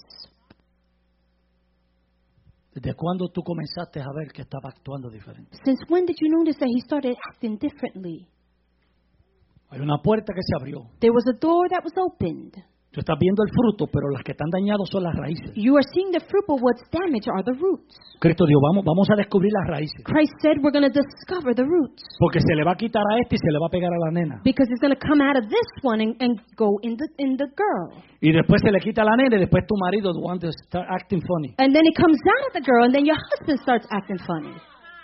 ¿Desde cuándo tú comenzaste a ver que estaba actuando diferente? Since when did you notice that he started acting differently? Hay una puerta que se abrió. There was a door that was opened. Tú estás viendo el fruto, pero las que están dañadas son las raíces. You are seeing the fruit, but what's damaged are the roots. Cristo dijo, vamos a descubrir las raíces. Christ said we're going to discover the roots. Porque se le va a quitar a este y se le va a pegar a la nena. Because it's going to come out of this one and go in the girl. Y después se le quita a la nena y después tu marido wants to start acting funny. And then it comes out of the girl, and then your husband starts acting funny.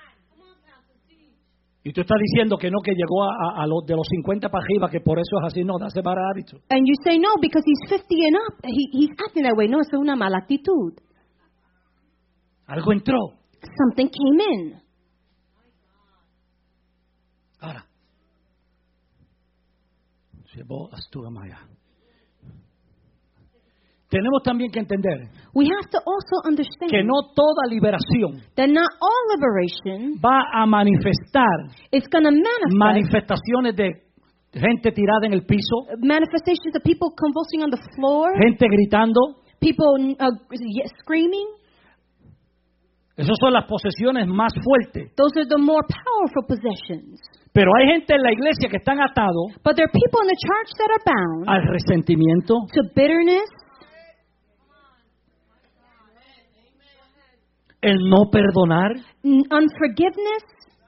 Y tú estás diciendo que no, que llegó a los de los 50 para arriba, que por eso es así. No, that's a bad attitude. And you say no because he's 50 and up. He's acting that way. No, es una mala actitud. Algo entró. Something came in. Ahora, si vos estuve Maya. Tenemos también que entender We have to also understand que no toda liberación that not all liberation va a manifestar is going to manifest manifestaciones de gente tirada en el piso, manifestations of people convulsing on the floor, gente gritando. people screaming. Esas son las posesiones más fuertes. Those are the more powerful possessions. Pero hay gente en la iglesia que están atados But there are people in the church that are bound al resentimiento, to bitterness, el no perdonar, unforgiveness,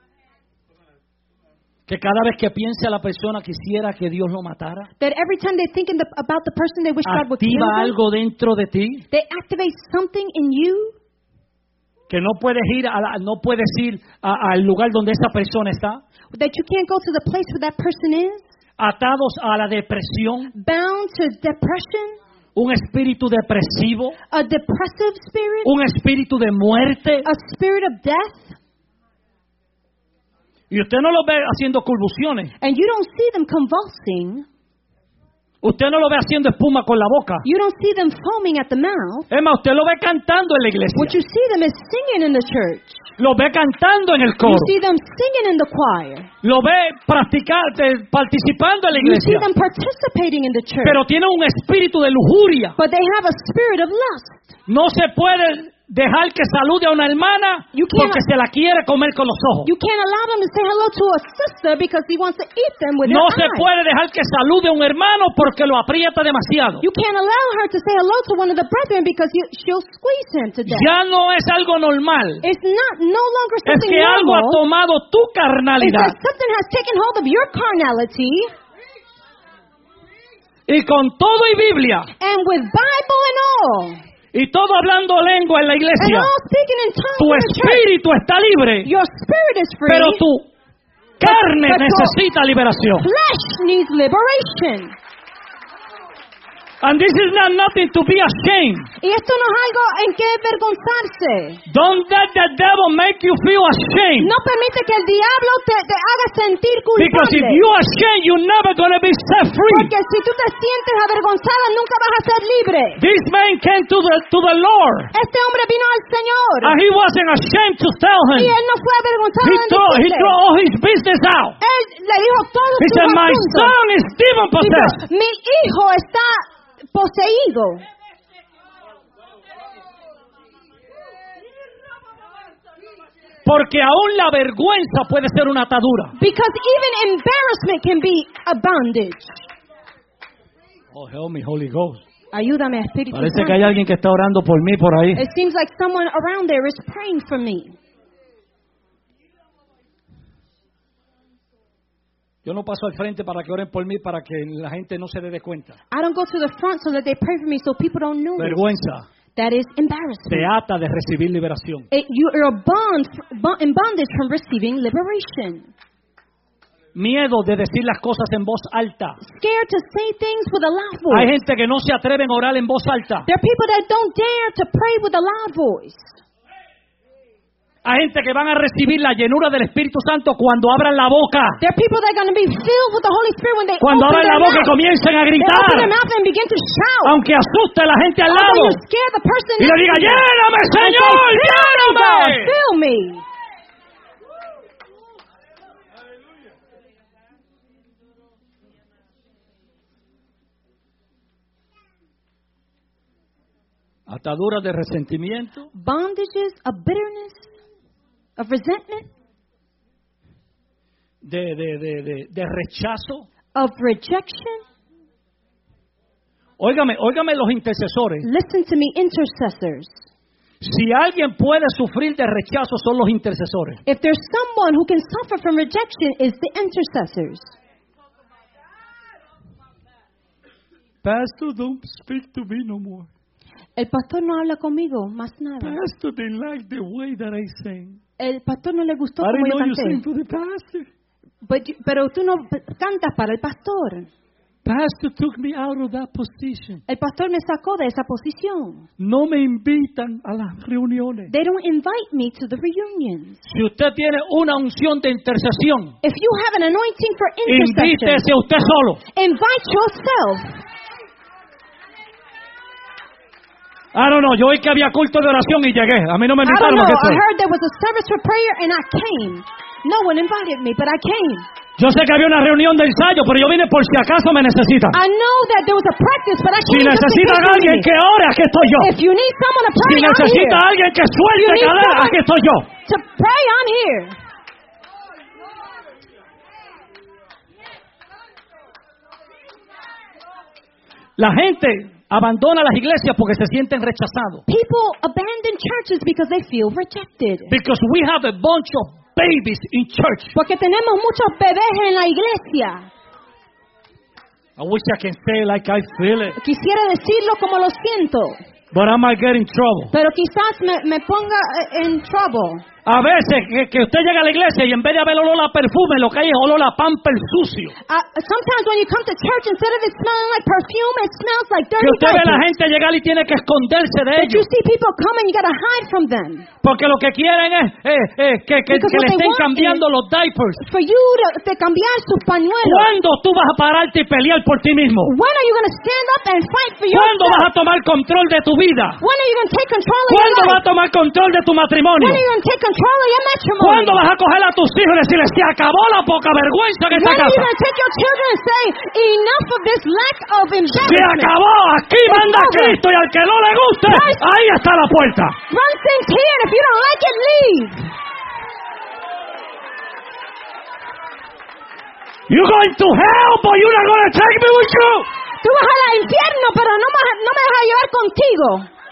que cada vez que piense a la persona quisiera que Dios lo matara. that every time they think about the person they wish God would kill Activa them, algo dentro de ti they activate something in you que no puedes ir al lugar donde esa persona está. that you can't go to the place where that person is, Atados a la depresión, bound to depression, un espíritu depresivo, a depressive spirit, un espíritu de muerte. a spirit of death, Y usted no lo ve haciendo convulsiones. and you don't see them convulsing, Usted no lo ve haciendo espuma con la boca. you don't see them foaming at the mouth. Es más, usted lo ve cantando en la What iglesia. you see them is singing in the church. Lo ve cantando en el You coro. see them singing in the choir. Lo ve participando en la You see iglesia. them participating in the church. Pero tiene un espíritu de lujuria. But they have a spirit of lust. No se puede dejar que salude a una hermana You can't- porque se la quiere comer con los ojos. You can't allow them to say hello to a sister because he wants to eat them with No their se eyes. puede dejar que salude a un hermano porque lo aprieta demasiado. You can't allow her to say hello to one of the brethren because she'll squeeze him to death. Ya no es algo normal. It's no longer Es something que algo ha normal. tomado tu It's carnalidad. that something has taken hold of your carnality, Y con todo y Biblia, and with Bible and all, y todo hablando lengua en la and iglesia, all speaking in tongues tu in the church, espíritu está libre, your spirit is free, pero tu carne but your necesita liberación. flesh needs liberation. And this is not nothing to be ashamed. Y esto no es algo en que avergonzarse. Don't let the devil make you feel ashamed. No permite que el diablo te haga sentir Because if culpable. you are ashamed, you're never going to be set free. Porque si tú te sientes avergonzada, nunca vas a ser libre. This man came to the Lord, Este hombre vino al Señor. and he wasn't ashamed to tell Y him. él no fue avergonzado He en threw decirle. all his business out. Él le dijo todo He su said, my asunto. son is demon Dijo, possessed. mi hijo está poseído. Porque aún la vergüenza puede ser una atadura. Because even embarrassment can be a bondage. Oh, help me, Holy Ghost. Ayúdame, Espíritu Parece que hay Santo. alguien que está orando por mí por ahí. It seems like someone around there is praying for me. Yo no paso al frente para que oren por mí para que la gente no se dé cuenta. I don't go to the front so that they pray for me so people don't know. Vergüenza That is te embarrassment. ata de recibir liberación. You're in bondage from receiving liberation. Miedo de decir las cosas en voz alta. Scared to say things with a loud Hay voice. gente que no se atreven a orar en voz alta. There are people that don't dare to pray with a loud voice. Hay gente que van a recibir la llenura del Espíritu Santo cuando abran la boca. There are people that are going to be filled with the Holy Spirit when they Cuando open abran their la boca mouth. comiencen a They open gritar. their mouth and begin to shout. Aunque asuste a la gente al lado. Although you scare the person Y le diga, next to you. lléname And say, Señor, "Fill me, God, lléname. fill me." Ataduras de resentimiento, Bondages of bitterness, of resentment, de rechazo. of rejection. Óigame los intercesores. Listen to me, intercessors. Si alguien puede sufrir de rechazo son los intercesores. If there's someone who can suffer from rejection, it's the intercessors. Pastor, don't speak to me no more. El pastor no habla conmigo, más nada. Pastor, they like the way that I sing. El pastor no le gustó I como didn't yo know you sing canté. for the pastor. Pero tú no cantas para el pastor. Pastor took me out of that position. El pastor me sacó de esa posición. No me invitan a las reuniones. They don't invite me to the reunions. Si usted tiene una unción de intercesión, If you have an anointing for intercession, invítese usted solo. invite yourself. I don't know, yo oí que había culto de oración y llegué. A mí no me I don't invitaron. know. ¿Qué I fue? heard there was a service for prayer and I came. No one invited me, but I came. Yo sé que había una reunión de ensayo, pero yo vine por si acaso me necesitan. I know that there was a practice, but I Si came just in necesita case a you alguien need que ore, aquí estoy yo. If you need someone to Si pray, I'm necesita a here. alguien que suelte You need cadera, someone- aquí estoy yo. To pray, I'm here. La gente abandona las iglesias porque se sienten rechazados. People abandon churches because they feel rejected. Because we have a bunch of babies in church. Porque tenemos muchos bebés en la iglesia. I wish I can say like I feel it, Quisiera decirlo como lo siento, but I might get in trouble. pero quizás me ponga en trouble. A veces que usted llega a la iglesia y en vez de haber olor a perfume, lo que hay es olor a pamper sucio. Sometimes when you come to church, instead of it smelling like perfume, it smells like Que dirty usted ve a la diapers. gente llegar y tiene que esconderse de But you ellos. see people come and you gotta hide from them. Porque lo que quieren es que Because le what they estén want cambiando los diapers. For you to cambiar sus pañuelos. ¿Cuándo tú vas a pararte y pelear por ti mismo? When are you gonna stand up and fight for ¿Cuándo vas a yourself? tomar control de tu vida? When are you gonna take control of your ¿Cuándo vas life? a tomar control de tu matrimonio? When are you gonna take control of your matrimony? ¿Cuándo vas a coger a tus hijos y decirles, se acabó la poca vergüenza en esta When are you casa? going to take your children and say, enough of this lack of Se embarrassment? acabó, aquí manda Cristo y al que no le guste, ahí está la puerta. Run things here, and if you don't like it, leave. You're going to hell, but you're not going to take me with you. Tú vas al infierno, pero no me vas a llevar contigo.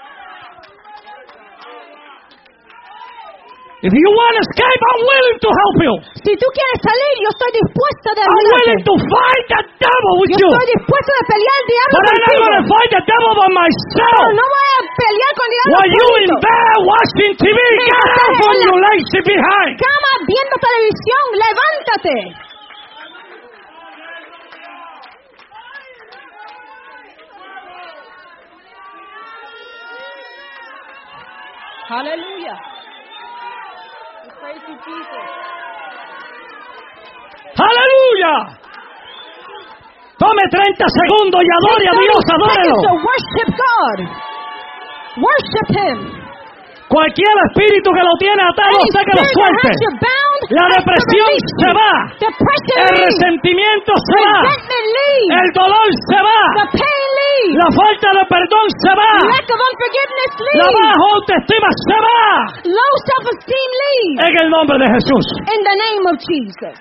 If you want to escape, I'm willing to help you. Si tú quieres salir, yo estoy dispuesta de I'm willing ayudarte. to fight the devil with Yo you. estoy dispuesta a pelear al diablo But I'm not contigo. going to fight the devil by Pero myself. no voy a pelear con el diablo While you in solito. bed watching TV, get out from your lazy behind. Cama viendo televisión, levántate. Aleluya. Praise you, Jesus. Aleluya. Tome 30 segundos y adore a Dios, adórelo. To worship God. Worship Him. Cualquier espíritu que lo tiene atado, Any sé que lo spirit that suelte. has you bound, La has to depresión release se you. va. Depression El leaves. resentimiento se va. Resentment leaves. El dolor se va. The pain leaves. La falta de perdón se va. Lack of unforgiveness La leaves. baja autoestima se va. Low self-esteem leaves. En el nombre de Jesús. In the name of Jesus.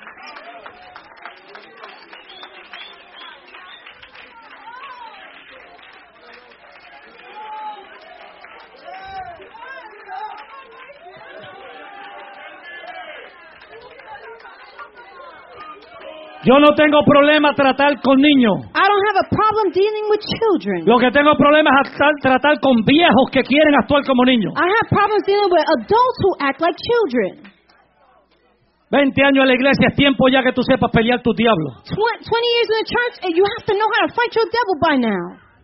Yo no tengo problema tratar con niños. I don't have a problem dealing with children. Lo que tengo problema es tratar con viejos que quieren actuar como niños. I have problems dealing with adults who act like children. 20 años en la iglesia, es tiempo ya que tú sepas pelear tus diablos. 20 years in the church, and you have to know how to fight your devil by now.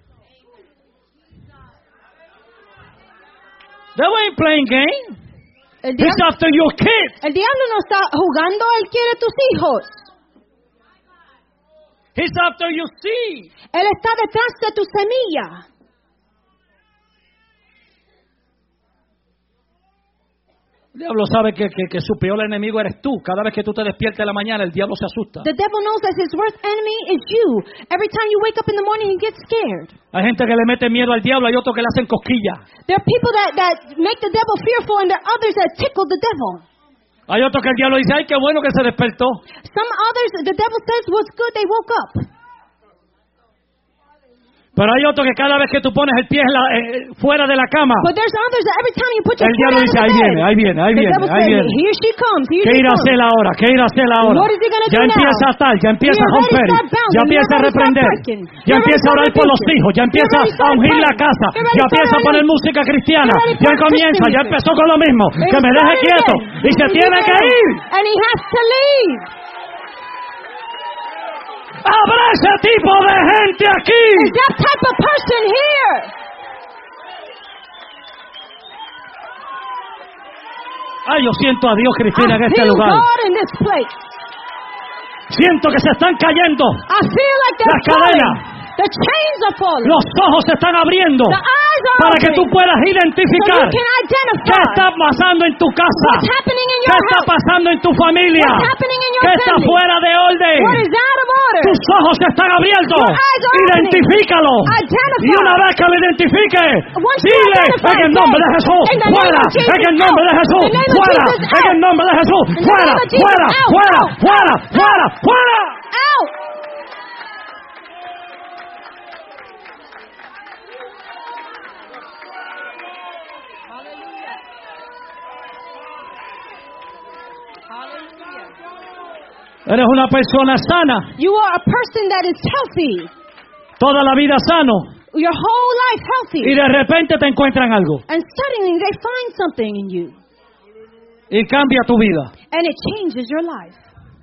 Devil ain't playing game. El He's diablo, after your kids. el diablo no está jugando, él quiere tus hijos. He's after your seed. Él está detrás de tu semilla. El diablo sabe que su peor enemigo eres tú. Cada vez que tú te despiertas en la mañana, el diablo se asusta. The devil knows that his worst enemy is you. Every time you wake up in the morning, he gets scared. Hay gente que le mete miedo al diablo, hay otros que le hacen cosquillas. There are people that make the devil fearful, and there are others that tickle the devil. Hay otros que el diablo dice, ay, qué bueno que se despertó. Some others, the devil says, was good, they woke up. Pero hay otros que cada vez que tú pones el pie fuera de la cama, But there's others that every time you put your el foot diablo out dice, of ahí the viene, bed, ahí viene, ahí the viene, devil ahí says, viene. here she comes, here ¿Qué she irá a comes. hacer ahora? ¿Qué irá a hacer ahora? What is he gonna Ya do empieza now? a atar, ya empieza a He already romper, start bounding, ya he empieza a already start reprender, breaking, ya he already empieza a start orar por los rebuking, hijos, ya he empieza already a start ungir la praying, casa, he already ya start empieza a poner praying. música cristiana, He already ya started comienza, ya Christian empezó con lo mismo, And que he me deje started quieto again. y se tiene que ir. And he has to leave. Habrá ese tipo de gente aquí. Is that type of person here? Ay, yo siento a Dios, Cristina, en I este feel lugar. God in this place. Siento que se están cayendo I feel like they're las cadenas. falling. The chains are falling. Los ojos se están abriendo The eyes are para que tú opening. puedas So identificar you can identify qué está pasando en tu casa, what's happening in qué your está house, pasando en tu familia, what's happening in your qué está family, fuera de orden. what is out of order. Tus ojos se están abiertos. Your eyes are opening. Identifícalo. Identify. Y una vez que lo identifique, Once you dile identify, en el nombre de say, Jesús, in the name fuera, of Jesus, en el nombre de out. Jesús, In the name of fuera, Jesus, en el out. nombre de Jesús, In the fuera, name of Jesus, fuera, out, fuera, out, fuera, out, fuera, fuera. Out. Eres una persona sana, You are a person that is healthy. toda la vida sano, Your whole life healthy. y de repente te encuentran algo And suddenly they find something in you. y cambia tu vida. And it changes your life.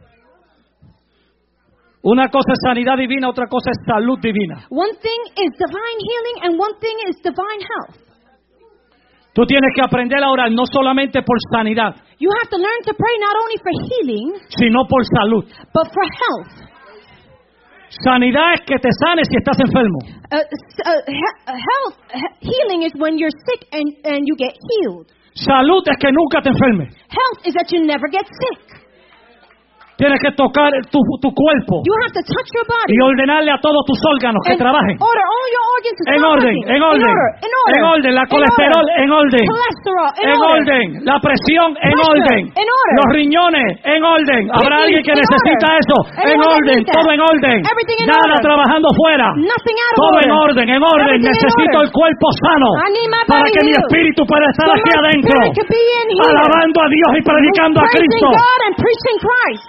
Una cosa es sanidad divina, otra cosa es salud divina. One thing is divine healing and one thing is divine health. Tú tienes que aprender a orar no solamente por sanidad, You have to learn to pray not only for healing, sino por salud. but for health. Sanidad es que te sanes si estás enfermo. Health, healing is when you're sick and you get healed. Salud es que nunca te enfermes. Health is that you never get sick. Tienes que tocar tu cuerpo You have to touch your body. y ordenarle a todos tus órganos que And trabajen. order all your organs to En start orden, working. en orden, en orden. La colesterol en orden. Cholesterol En orden. La presión en Pressure, orden. in order. Los riñones en orden. Habrá alguien que in necesita order. eso. En Anyone that orden. needs that. Todo en orden. Everything in Nada order. trabajando fuera. Nothing out of Todo order. en orden, en orden. Everything in Necesito order. el cuerpo sano I need my para body que mi healed. espíritu pueda estar So aquí my adentro, spirit could be in here. alabando a Dios y predicando a Praising Cristo. God and preaching Christ.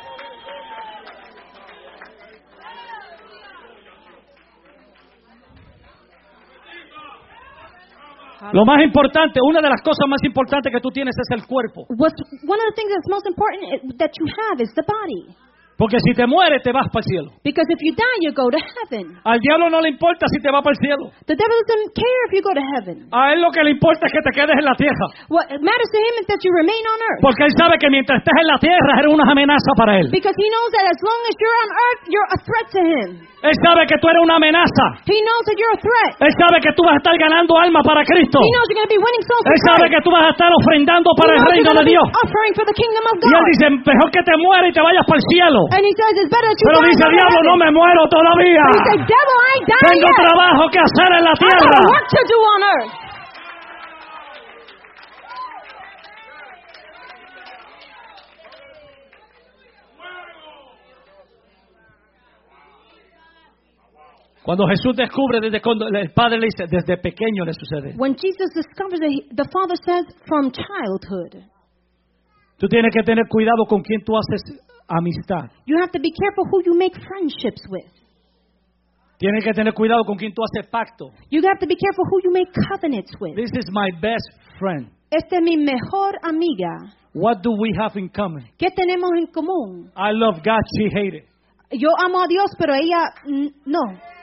Lo más importante, una de las cosas más importantes que tú tienes es el cuerpo. One of the things that's most important that you have is the body. Porque si te mueres, te vas para el cielo. Because if you die, you go to heaven. Al diablo no le importa si te vas para el cielo. The devil doesn't care if you go to heaven. A él lo que le importa es que te quedes en la tierra. What matters to him is that you remain on earth. Porque él sabe que mientras estés en la tierra, eres una amenaza para él. Because he knows that as long as you're on earth, you're a threat to him. Él sabe que tú eres una amenaza. He knows that you're a threat. Él sabe que tú vas a estar ganando almas para Cristo. He knows you're going to be winning souls for Él sabe Christ. que tú vas a estar ofrendando He para el knows reino you're de going to Dios. be offering for the kingdom of Y él God. dice, mejor que te mueras y te vayas para el cielo. And he says it's better that you Pero die dice, than diablo, heaven. no me muero todavía. He said, devil, I ain't dying Tengo yet. trabajo que hacer en la I got tierra. work to do on earth. Cuando Jesús descubre, desde cuando el Padre le dice, desde pequeño le sucede. When Jesus discovers it, the Father says from childhood. Tú tienes que tener cuidado con quién tú haces amistad. You have to be careful who you make friendships with. Tienes que tener cuidado con quién tú haces pacto. You have to be careful who you make covenants with. This is my best friend. Esta es mi mejor amiga. What do we have in common? ¿Qué tenemos en común? I love God, she hated. Yo amo a Dios, pero ella no.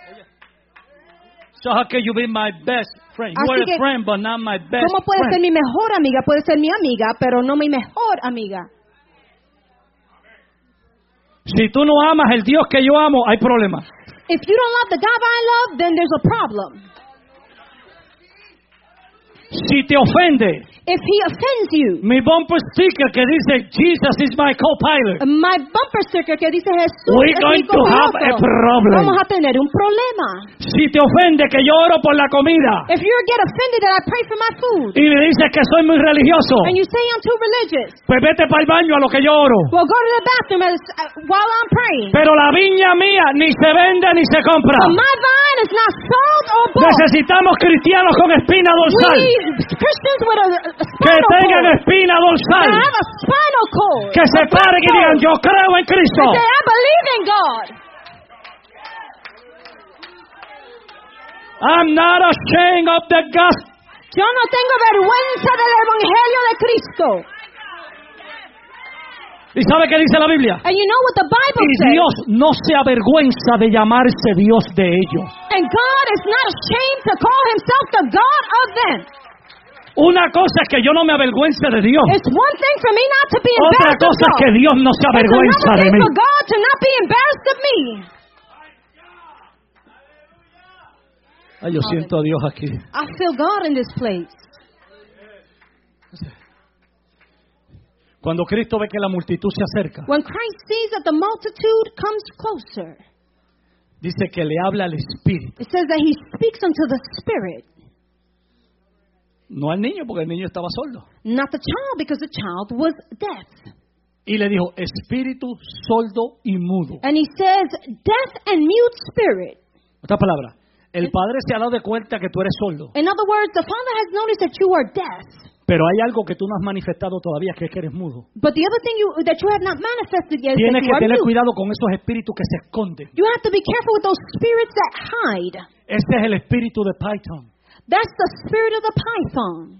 So how can you be my best friend? You Así are que, a friend, but not my best ¿cómo puede ser friend. mi mejor amiga? Puede ser mi amiga, pero no mi mejor amiga. Si tú no amas el Dios que yo amo, hay problemas. If you don't love the God I love, then there's a problem. Si te ofende, If he offends you, mi bumper sticker que dice Jesus is my co-pilot, my bumper sticker que dice Jesús we're es mi going to have a copiloto, problem. vamos a tener un problema. Si te ofende que yo oro por la comida If you get offended that I pray for my food, y me dices que soy muy religioso, and you say I'm too religious, pues vete para el baño a lo que yo oro. well, go to the bathroom while I'm praying. Pero la viña mía ni se vende ni se compra. But my vine is not sold or bought. Necesitamos cristianos con espina We dorsal, need Christians with a que spinal tengan cord. espina That dorsal, have a spinal cord. que se paren y digan yo creo en Cristo. Say, I believe in God. I'm not ashamed of the gospel. Yo no tengo vergüenza del evangelio de Cristo. ¿Y sabe qué dice la Biblia? And you know what the Bible Y says? Dios no se avergüenza de llamarse Dios de ellos. And God is not ashamed to call himself the God of them. Una cosa es que yo no me avergüence de Dios. It's one thing for me not to be Otra embarrassed of cosa es God. que Dios no se It's avergüenza another de thing mí. for God to not be embarrassed of me. Ay, yo siento a Dios aquí. I feel God in this place. Cuando Cristo ve que la multitud se acerca, When Christ sees that the multitude comes closer, dice que le habla al Espíritu. it says that he speaks unto the Spirit, No al niño, porque el niño estaba sordo. not the child, because the child was deaf. Y le dijo, espíritu sordo y mudo. And he says, deaf and mute spirit. Otra palabra, el Padre se ha dado de cuenta que tú eres sordo, In other words, the Father has noticed that you are deaf. pero hay algo que tú no has manifestado todavía, que es que eres mudo. But the other thing that you have not manifested yet is Tienes that que you are tener mute. cuidado con esos espíritus que se esconden. You have to be careful with those spirits that hide. Ese es el espíritu de Python, That's the spirit of the python.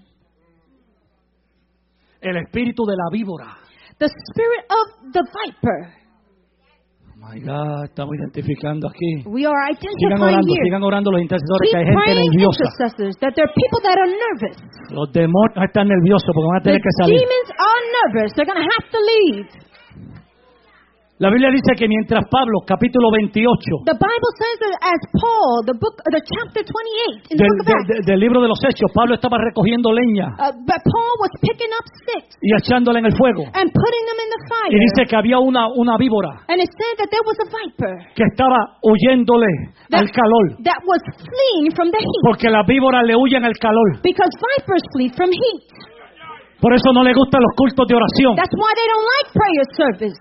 el espíritu de la víbora. The spirit of the viper. Oh my God, estamos identificando aquí. We are Sigan orando los intercesores, que hay Keep gente praying, nerviosa. intercessors, that there are people that are nervous. Los demonios están nerviosos porque van a The tener que salir. demons are nervous. They're going to have to leave. La Biblia dice que mientras Pablo, capítulo 28, The Bible says that as Paul, the chapter 28 in the book of Acts, del libro de los Hechos, Pablo estaba recogiendo leña but Paul was picking up sticks y echándola en el fuego. and putting them in the Y fire. dice que había una víbora And it said that there was a viper que estaba huyéndole al calor. that was fleeing from the heat. Porque las víboras le huyen al calor. Because vipers flee from heat. Por eso no le gustan los cultos de oración. That's why they don't like prayer service.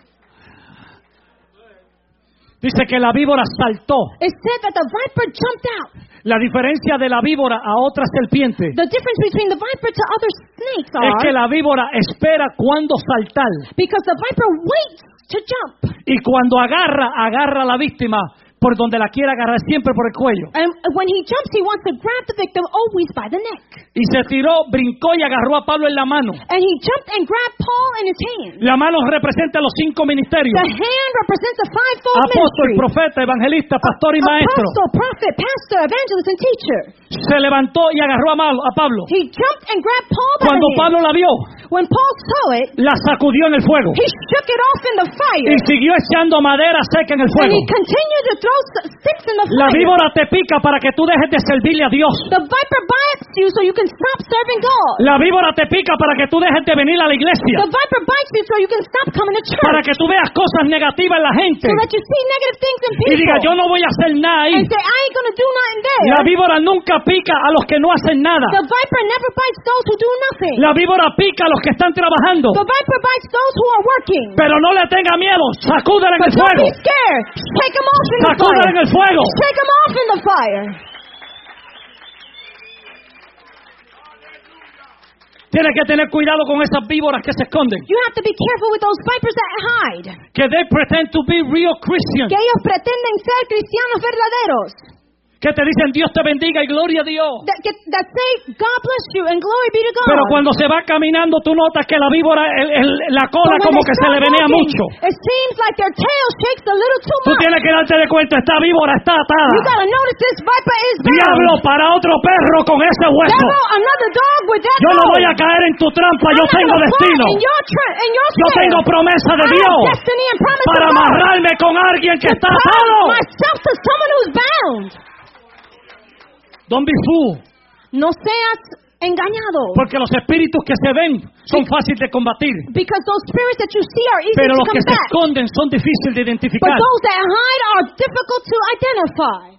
Dice que la víbora saltó. It said that the viper jumped out. La diferencia de la víbora a otra serpiente The difference between the viper to other snakes es que are la víbora espera cuándo saltar. because the viper waits to jump. Y cuando agarra a la víctima por donde la quiere agarrar, siempre por el cuello. And when he jumps, he wants to grab the victim always by the neck. Y se tiró, brincó y agarró a Pablo en la mano. And he jumped and grabbed Paul in his hand. La mano representa los 5 ministerios: The hand represents the fivefold apóstol, ministry. profeta, evangelista, pastor y maestro. Apostle, prophet, pastor, evangelist, and teacher. Se levantó y agarró a Pablo. He jumped and grabbed Paul by Cuando the hand. Pablo la vio, When Paul saw it, la sacudió en el fuego he shook it off in the fire. y siguió echando madera seca en el And fuego. he continued to throw sticks in the La fire. víbora te pica para que tú dejes de servirle a Dios. The viper bites you so you can stop serving God. La víbora te pica para que tú dejes de venir a la iglesia. The viper bites you so you can stop coming to church. Para que tú veas cosas negativas en la gente So that you see negative things in y people. diga, yo no voy a hacer nada ahí. And say, I ain't going to do nothing there. La víbora nunca pica a los que no hacen nada. The viper never bites those who do nothing. La víbora pica a los que están trabajando. The viper bites those who are working. Pero no le tenga miedo, sacúdela en But el don't fuego. be scared. Take them off in the Sacúdela fire. en el fuego. Take them off in the fire. Tienes que tener cuidado con esas víboras que se esconden. You have to be careful with those vipers that hide. Que they pretend to be real Christians. Que ellos pretenden ser cristianos verdaderos. Que te dicen Dios te bendiga y gloria a Dios. That say, God bless you and glory be to God. Pero cuando se va caminando tú notas que la víbora, la cola But when como they que se start le venea walking, mucho. It seems like their tail shakes a little too Tú much. tienes que darte de cuenta, esta víbora está You atada. gotta notice this viper is Diablo, bound. para otro perro con ese hueso. Devil, another dog with that Yo no nose. voy a caer en tu trampa, yo I'm not tengo gonna fall destino. in your Yo snare. tengo promesa de I have Dios destiny and promise para of God. amarrarme con alguien que To está tie atado. myself to someone who's bound. Don't be fool. No seas engañado. Porque los espíritus que se ven son fáciles de combatir. Because those spirits that you see are easy Pero to los que se combat. esconden son difíciles de But identificar. those that hide are difficult to identify.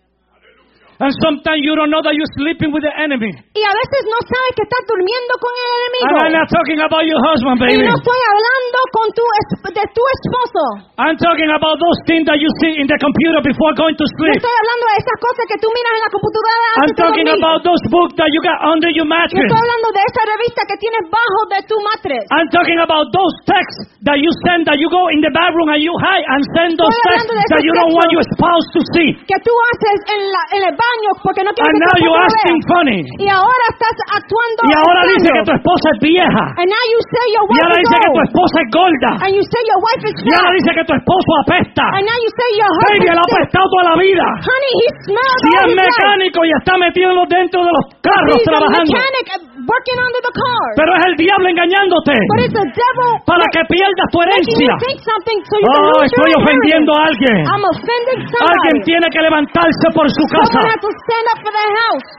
And sometimes you don't know that you're sleeping with the enemy. Y a veces no sabes que estás durmiendo con el enemigo. And I'm not talking about your husband, Y baby. no estoy hablando de tu esposo. I'm talking about those things that you see in the computer before going to No sleep. estoy hablando de esas cosas que tú miras en la computadora I'm antes de talking dormir. about those books that you got under your Yo mattress. estoy hablando de esa revista que tienes bajo de tu matres. I'm talking about those texts that you send, that you go in the bathroom and you hide and send those Estoy texts hablando de that esos you don't want textos. your spouse to see. Que tú haces en el baño porque no quieres And que now tu you're esposo lo acting vea. funny. Y ahora estás actuando Y ahora extraño. dice que tu esposa es vieja. And now you say your Y wife ahora is dice que tu old. esposa es gorda. And you say your wife is Y ahora fat. dice que tu esposo apesta. And now you say your Baby, él ha husband stinks. apestado toda la vida. Honey, he smells Si all es his life. mecánico y está metido dentro de los carros He's a trabajando. mechanic working under the car. Pero es el diablo engañándote But it's the devil para que pierdas tu making herencia. you think something so you can Oh, lose estoy your ofendiendo a inheritance. alguien. I'm offending Alguien somebody. tiene que levantarse por su casa. Someone has to stand up for their house.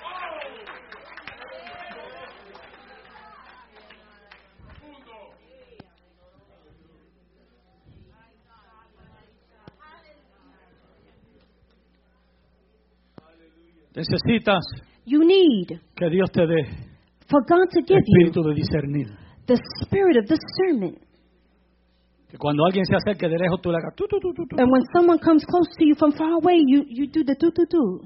Necesitas You need que Dios te dé for God to el give you espíritu de discernir. the spirit of discernment. Que cuando alguien se acerque de lejos tú le hagas tu. And when someone comes close to you from far away, you do the do.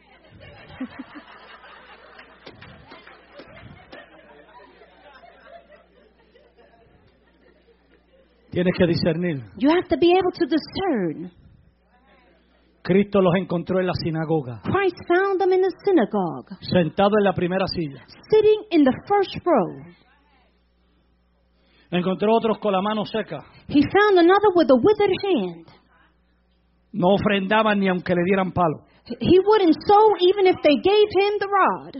Tienes que discernir. You have to be able to discern. Cristo los encontró en la sinagoga, Christ found them in the synagogue, sentado en la primera silla. sitting in the first row. Encontró otros con la mano seca. He found another with a withered hand. No ofrendaban ni aunque le dieran palo. He wouldn't sow even if they gave him the rod.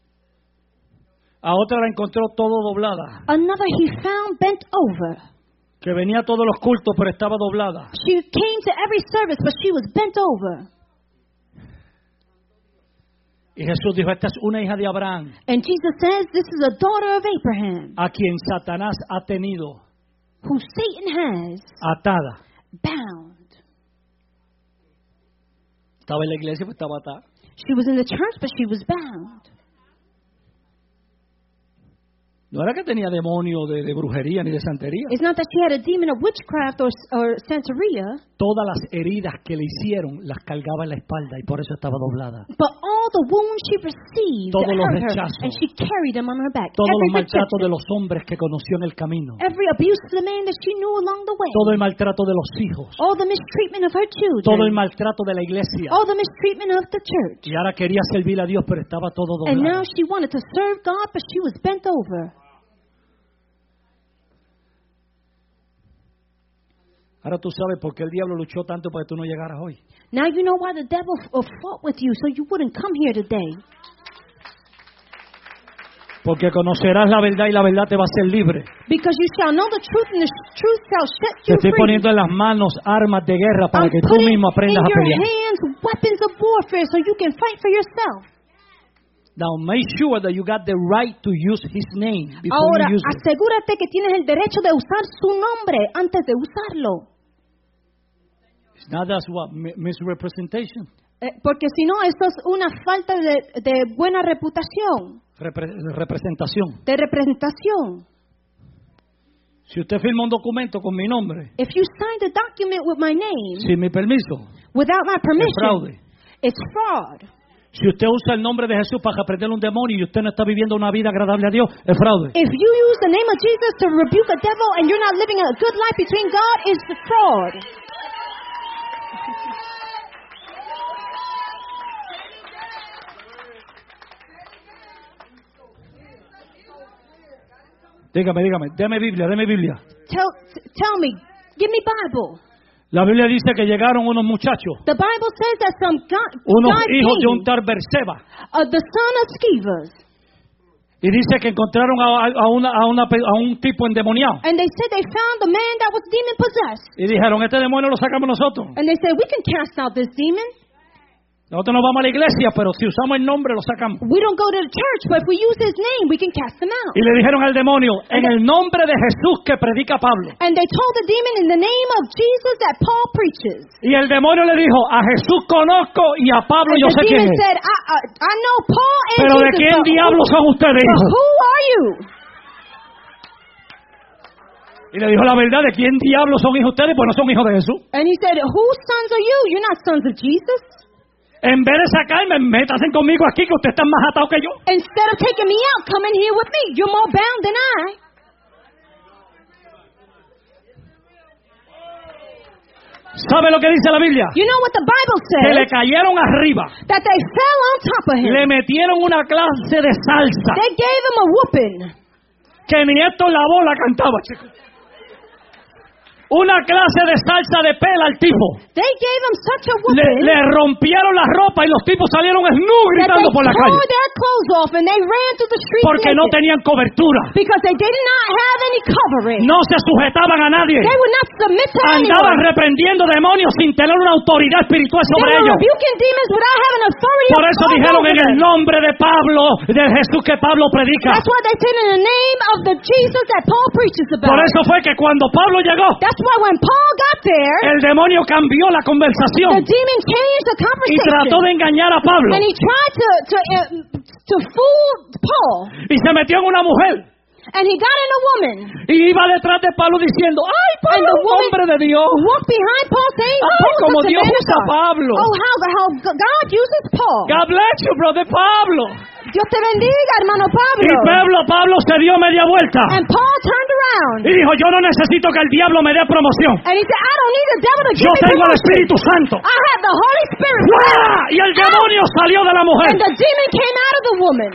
A otra la encontró todo doblada. Another he found bent over. que venía a todos los cultos pero estaba doblada. She came to every service, but she was bent over. Y Jesús dijo, esta es una hija de Abraham, And Jesus says, this is a daughter of Abraham, a quien Satanás ha tenido who Satan has atada. bound. Estaba en la iglesia, pues estaba atada. She was in the church, but she was bound. No era que tenía demonio de brujería ni de santería. It's not that she had a demon of witchcraft or Santeria, Todas las heridas que le hicieron las cargaba en la espalda y por eso estaba doblada. but all the wounds she received Todos los hurt her, rechazos. and she carried them on her back. Todos los Every maltratos de rejection, los hombres que conoció en el camino. every abuse to the man that she knew along the way, Todo el maltrato de los hijos. all the mistreatment of her Todo el children, maltrato de la iglesia. all the mistreatment of the church. Y ahora quería servir a Dios, pero estaba todo And now doblado. she wanted to serve God, but she was bent over. Ahora tú sabes por qué el diablo luchó tanto para que tú no llegaras hoy. Now you know why the devil fought with you, so you wouldn't come here today. Porque conocerás la verdad y la verdad te va a hacer libre. Because you shall know the truth, and the truth shall set Te you estoy free. poniendo en las manos armas de guerra para I'm que tú putting mismo aprendas in a your pelear. hands weapons of warfare so you can fight for yourself. Now make sure that you got the right to use His name before Ahora, you use it. asegúrate que tienes el derecho de usar su nombre antes de usarlo. It's not that's what misrepresentation. Porque si no, esto es una falta de buena reputación, Representación. de representación. Si usted firma un documento con mi nombre, If you signed a document with my name sin mi permiso, without my es permission, fraude. it's fraud. Si usted usa el nombre de Jesús para reprender un demonio y usted no está viviendo una vida agradable a Dios, es fraude. If you use the name of Jesus to rebuke a devil and you're not living a good life between God, it's fraud. Dígame, deme Biblia. Tell me, give me Bible. La Biblia dice que llegaron unos muchachos, The Bible says that some unos guy hijos de un came, tal Berseba, the son of Scevas, y dice que encontraron a un tipo endemoniado. and they said they found the man that was demon possessed. Y dijeron, este demonio lo sacamos nosotros. And they said, we can cast out this demon. Nosotros no vamos a la iglesia, pero si usamos el nombre lo sacamos. We don't go to the church, but if we use his name, we can cast him out. Y le dijeron al demonio, en el nombre de Jesús que predica Pablo. And they told the demon in the name of Jesus that Paul preaches. Y el demonio le dijo, a Jesús conozco y a Pablo And yo the sé quién demon es. said, I know Paul and Pero ¿de Jesus, quién but diablos son ustedes, but hijos? who are you? Y le dijo la verdad, ¿de quién diablos son hijos ustedes? Pues no son hijos de Jesús. And he said, whose sons are you? You're not sons of Jesus. En vez de sacarme, métanse conmigo aquí que ustedes están más atados que yo. Instead of taking me out, come in here with me. You're more bound than I. ¿Sabe lo que dice la Biblia? You know what the Bible Que le says? cayeron arriba. That they fell on top of him. Le metieron una clase de salsa. They gave him a whooping. Que ni esto la bola cantaba, chicos. Una clase de salsa de pela al tipo. They gave him such a whooping Le rompieron la ropa y los tipos salieron snus that gritando they por la tore calle. their clothes off and they ran through the streets Porque no naked. tenían cobertura. Because they did not have any covering. No se sujetaban a nadie. They would not submit to Andaban anyone. reprendiendo demonios sin tener una autoridad espiritual They sobre were ellos. rebuking demons without having authority Por eso dijeron en el them. nombre de Pablo, de Jesús que Pablo predica. That's why they said in the name of the Jesus that Paul preaches about. Por eso fue que cuando Pablo llegó, That's why when Paul got there, el demonio cambió la the conversación demon changed the y conversation. trató de engañar a Pablo. And he tried to fool Paul. Y se metió en una mujer. And he got in a woman. Y iba detrás de Pablo diciendo, ¡ay, And Pablo, the woman hombre de Dios! walked behind Paul saying, Ay, Paul como is Dios a man of usa a God. Pablo. Oh, how God uses Paul. God bless you, brother Pablo. Dios te bendiga, hermano Pablo. Y Pablo se dio media vuelta. And Paul turned around. Y dijo, yo no necesito que el diablo me dé promoción. And he said, I don't need the devil to Yo give me tengo el promotion. Espíritu Santo. I have the Holy Spirit. ¡Fuera! Y el demonio salió de la mujer. And the demon came out of the woman.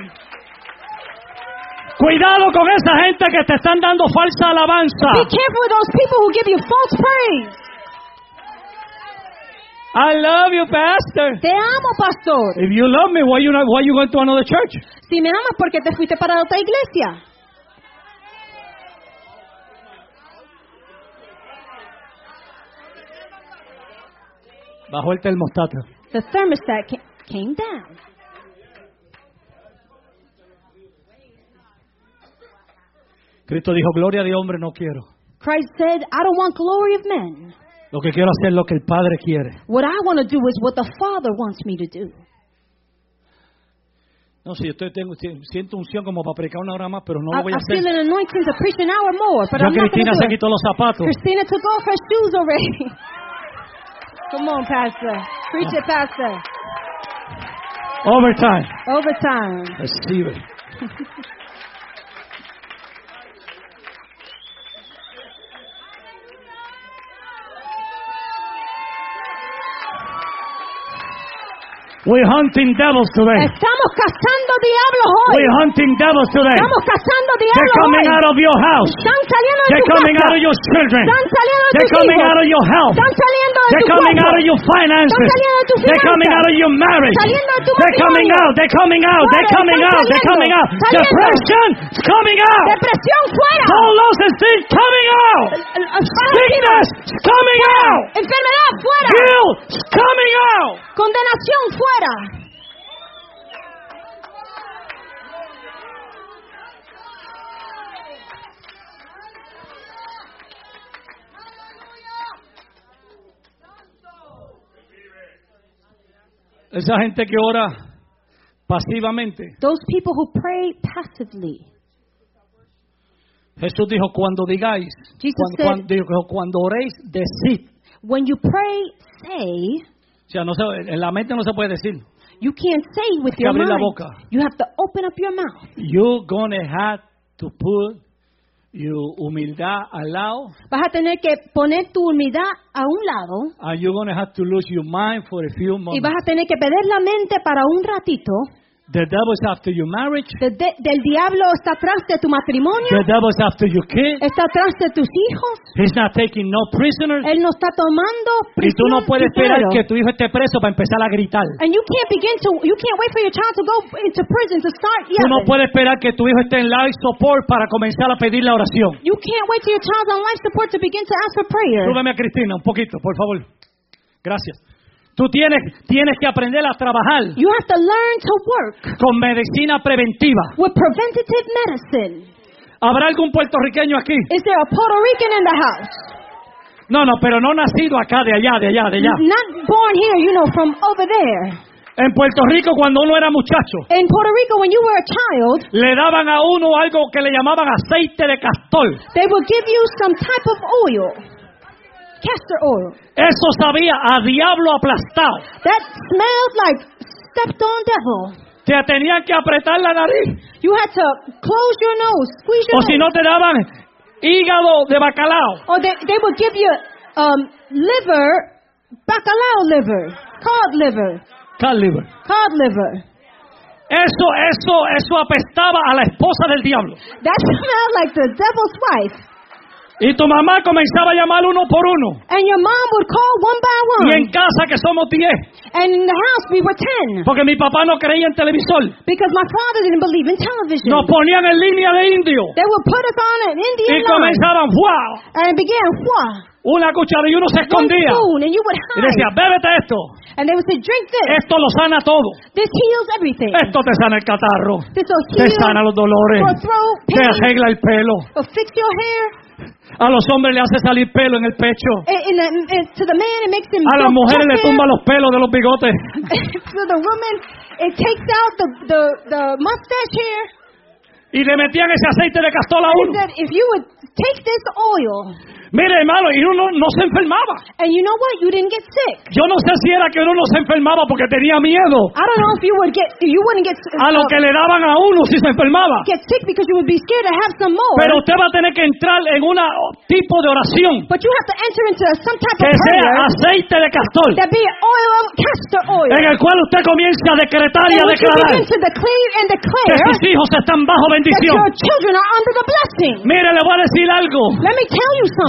Cuidado con esa gente que te están dando falsa alabanza. Be careful with those people who give you false praise. I love you, pastor. Te amo, pastor. If you love me, why you going to another church? Si me amas, ¿por qué te fuiste para otra iglesia? Bajó el termostato. The thermostat came down. Cristo dijo, gloria de hombre no quiero. Christ said, I don't want glory of men. Lo que quiero hacer es lo que el Padre quiere. What I want to do is what the Father wants me to do. No, si siento unción como para predicar una hora más, pero no I lo voy a feel hacer. an anointing to preach an hour more, but Ya I'm not going Cristina to se do it. quitó los zapatos. Christina took off her shoes already. Come on, Pastor. Preach it, Pastor. Overtime. Overtime. Recibe. We're hunting devils today. Estamos cazando diablos hoy. We're hunting devils today. Estamos cazando They're diablos coming hoy. out of your house. Están saliendo de They're tu coming casa. out of your children. Están saliendo de They're tus coming hijos. out of your health. Están saliendo de They're tu coming cuerpo. out of your finances. Están saliendo de tu They're coming finanzas. out of your marriage. Saliendo de tu They're coming matrimonio. out. They're coming out. They're Fuera, coming están out. They're saliendo. coming out. Saliendo. Depression is coming out. Depresión fuera. Loss is coming out. Sickness is coming out. Enfermedad fuera. Guilt is coming out. Condenación fuera. Esa gente que ora pasivamente. Those people who pray passively. Jesús dijo, cuando digáis, cuando oréis, decid. When you pray, say. O sea, en la mente no se puede decir. You can't say with Hay que your abrir la mind. boca. You have to open up your mouth. You're gonna have to put your humildad al lado. Vas a tener que poner tu humildad a un lado. And you're gonna have to lose your mind for a few moments. Y vas a tener que perder la mente para un ratito. The devil is after your marriage. Del diablo está atrás de tu matrimonio. The devil is after your kids. Está atrás de tus hijos. He's not taking no prisoners. Él no está tomando Y tú no puedes esperar prisionero. que tu hijo esté preso para empezar a gritar. And you can't wait for your child to go into prison to start Tú no yelling. puedes esperar que tu hijo esté en life support para comenzar a pedir la oración. You can't wait till your child's on life support to begin to ask for prayer. Súbeme a Cristina un poquito, por favor. Gracias. Tú tienes que aprender a trabajar You have to learn to work con medicina preventiva. with preventative medicine. ¿Habrá algún puertorriqueño aquí? Is there a Puerto Rican in the house? No, pero no nacido acá, de allá. Not born here, from over there. En Puerto Rico, cuando uno era muchacho, In Puerto Rico, when you were a child, le daban a uno algo que le llamaban aceite de castor. they would give you some type of oil. Castor oil. Eso sabía a diablo aplastado. That smelled like stepped on devil. Te tenían que apretar la nariz. You had to close your nose, squeeze your O si no nose. te daban hígado de bacalao. Or they would give you liver, bacalao liver, cod liver. Cod liver. Eso apestaba a la esposa del diablo. That smelled like the devil's wife. Y tu mamá comenzaba a llamar uno por uno. And your mom would call one by Y one. en casa, que somos 10, And in the house we were 10. porque mi papá no creía en televisor, Because my father didn't believe in television. nos ponían en línea de indio. They would put us on an Y Indian line. comenzaban, ¡wow! And it began, ¡Wah! Una cuchara y uno se One escondía. spoon, and you would Y decía, hide. bébete esto. And they would say, drink this. Esto lo sana todo. This heals everything. Esto te sana el catarro. This will Te heal sana los dolores. your throat Te pain. arregla el pelo. Will fix your hair. A los hombres le hace salir pelo en el pecho. To the man, it makes him A las grow mujeres le chest tumba hair. los pelos de los bigotes. To the woman, it takes out the mustache hair. Y le metían ese aceite de castor a He uno. said, if you would take this oil, Mire, hermano, y uno no se enfermaba. and you know what? You didn't get sick. Yo no sé si era que uno no se enfermaba porque tenía miedo I don't know if you wouldn't get a lo que le daban a uno si se enfermaba. get sick because you would be scared to have some more. Pero usted va a tener que entrar en un tipo de oración But you have to enter into some type que of sea prayer aceite de castor, that be oil of castor oil. en el cual usted comience a decretar y a In which you declarar begin to declare and que declare sus hijos están bajo that bendición. your children are under the blessing. Mire, le voy a decir algo. Let me tell you something.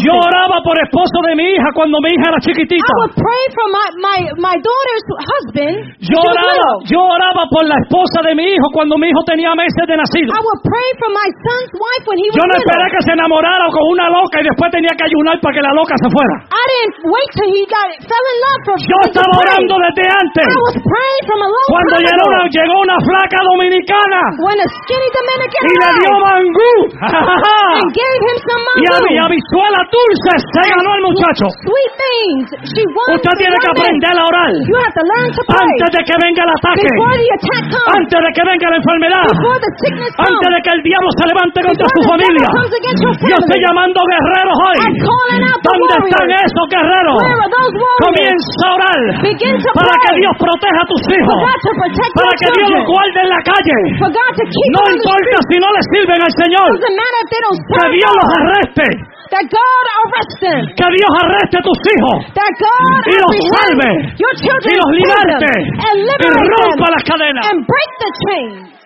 Yo oraba por esposo de mi hija cuando mi hija era chiquitita. I would pray for my daughter's husband. Yo oraba por la esposa de mi hijo cuando mi hijo tenía meses de nacido. I would pray for my son's wife when he was Yo no little. esperé que se enamorara con una loca y después tenía que ayunar para que la loca se fuera. I didn't wait till he fell in love for Yo me to estaba pray. orando desde antes. I was praying from a long Cuando time ago. llegó una flaca dominicana When a skinny Dominican y le dio arrived mangú. and gave him some Y mango, habichuelas dulces se ganó el muchacho. sweet things. She won Usted tiene que the woman. aprender a orar You have to learn to pray antes de que venga el ataque, before the attack comes, antes de que venga la enfermedad, before the sickness comes, antes de que el diablo se levante contra before su the familia. devil comes against your Yo estoy family. llamando guerreros hoy. I'm calling out the ¿Dónde están warriors. esos guerreros? Where are those warriors? Comienza a orar Begin to para pray. que Dios proteja a tus For hijos, God to protect para your que Dios los children. guarde en la calle. For God to keep No them on the importa street. si no le sirven al Señor, Doesn't matter if they don't que serve Dios los God. arreste, That God arrest them. que Dios arreste a tus hijos That God y los apprehend salve your children y los and save them liberte and y liberate rompa them las cadenas. and break the chains.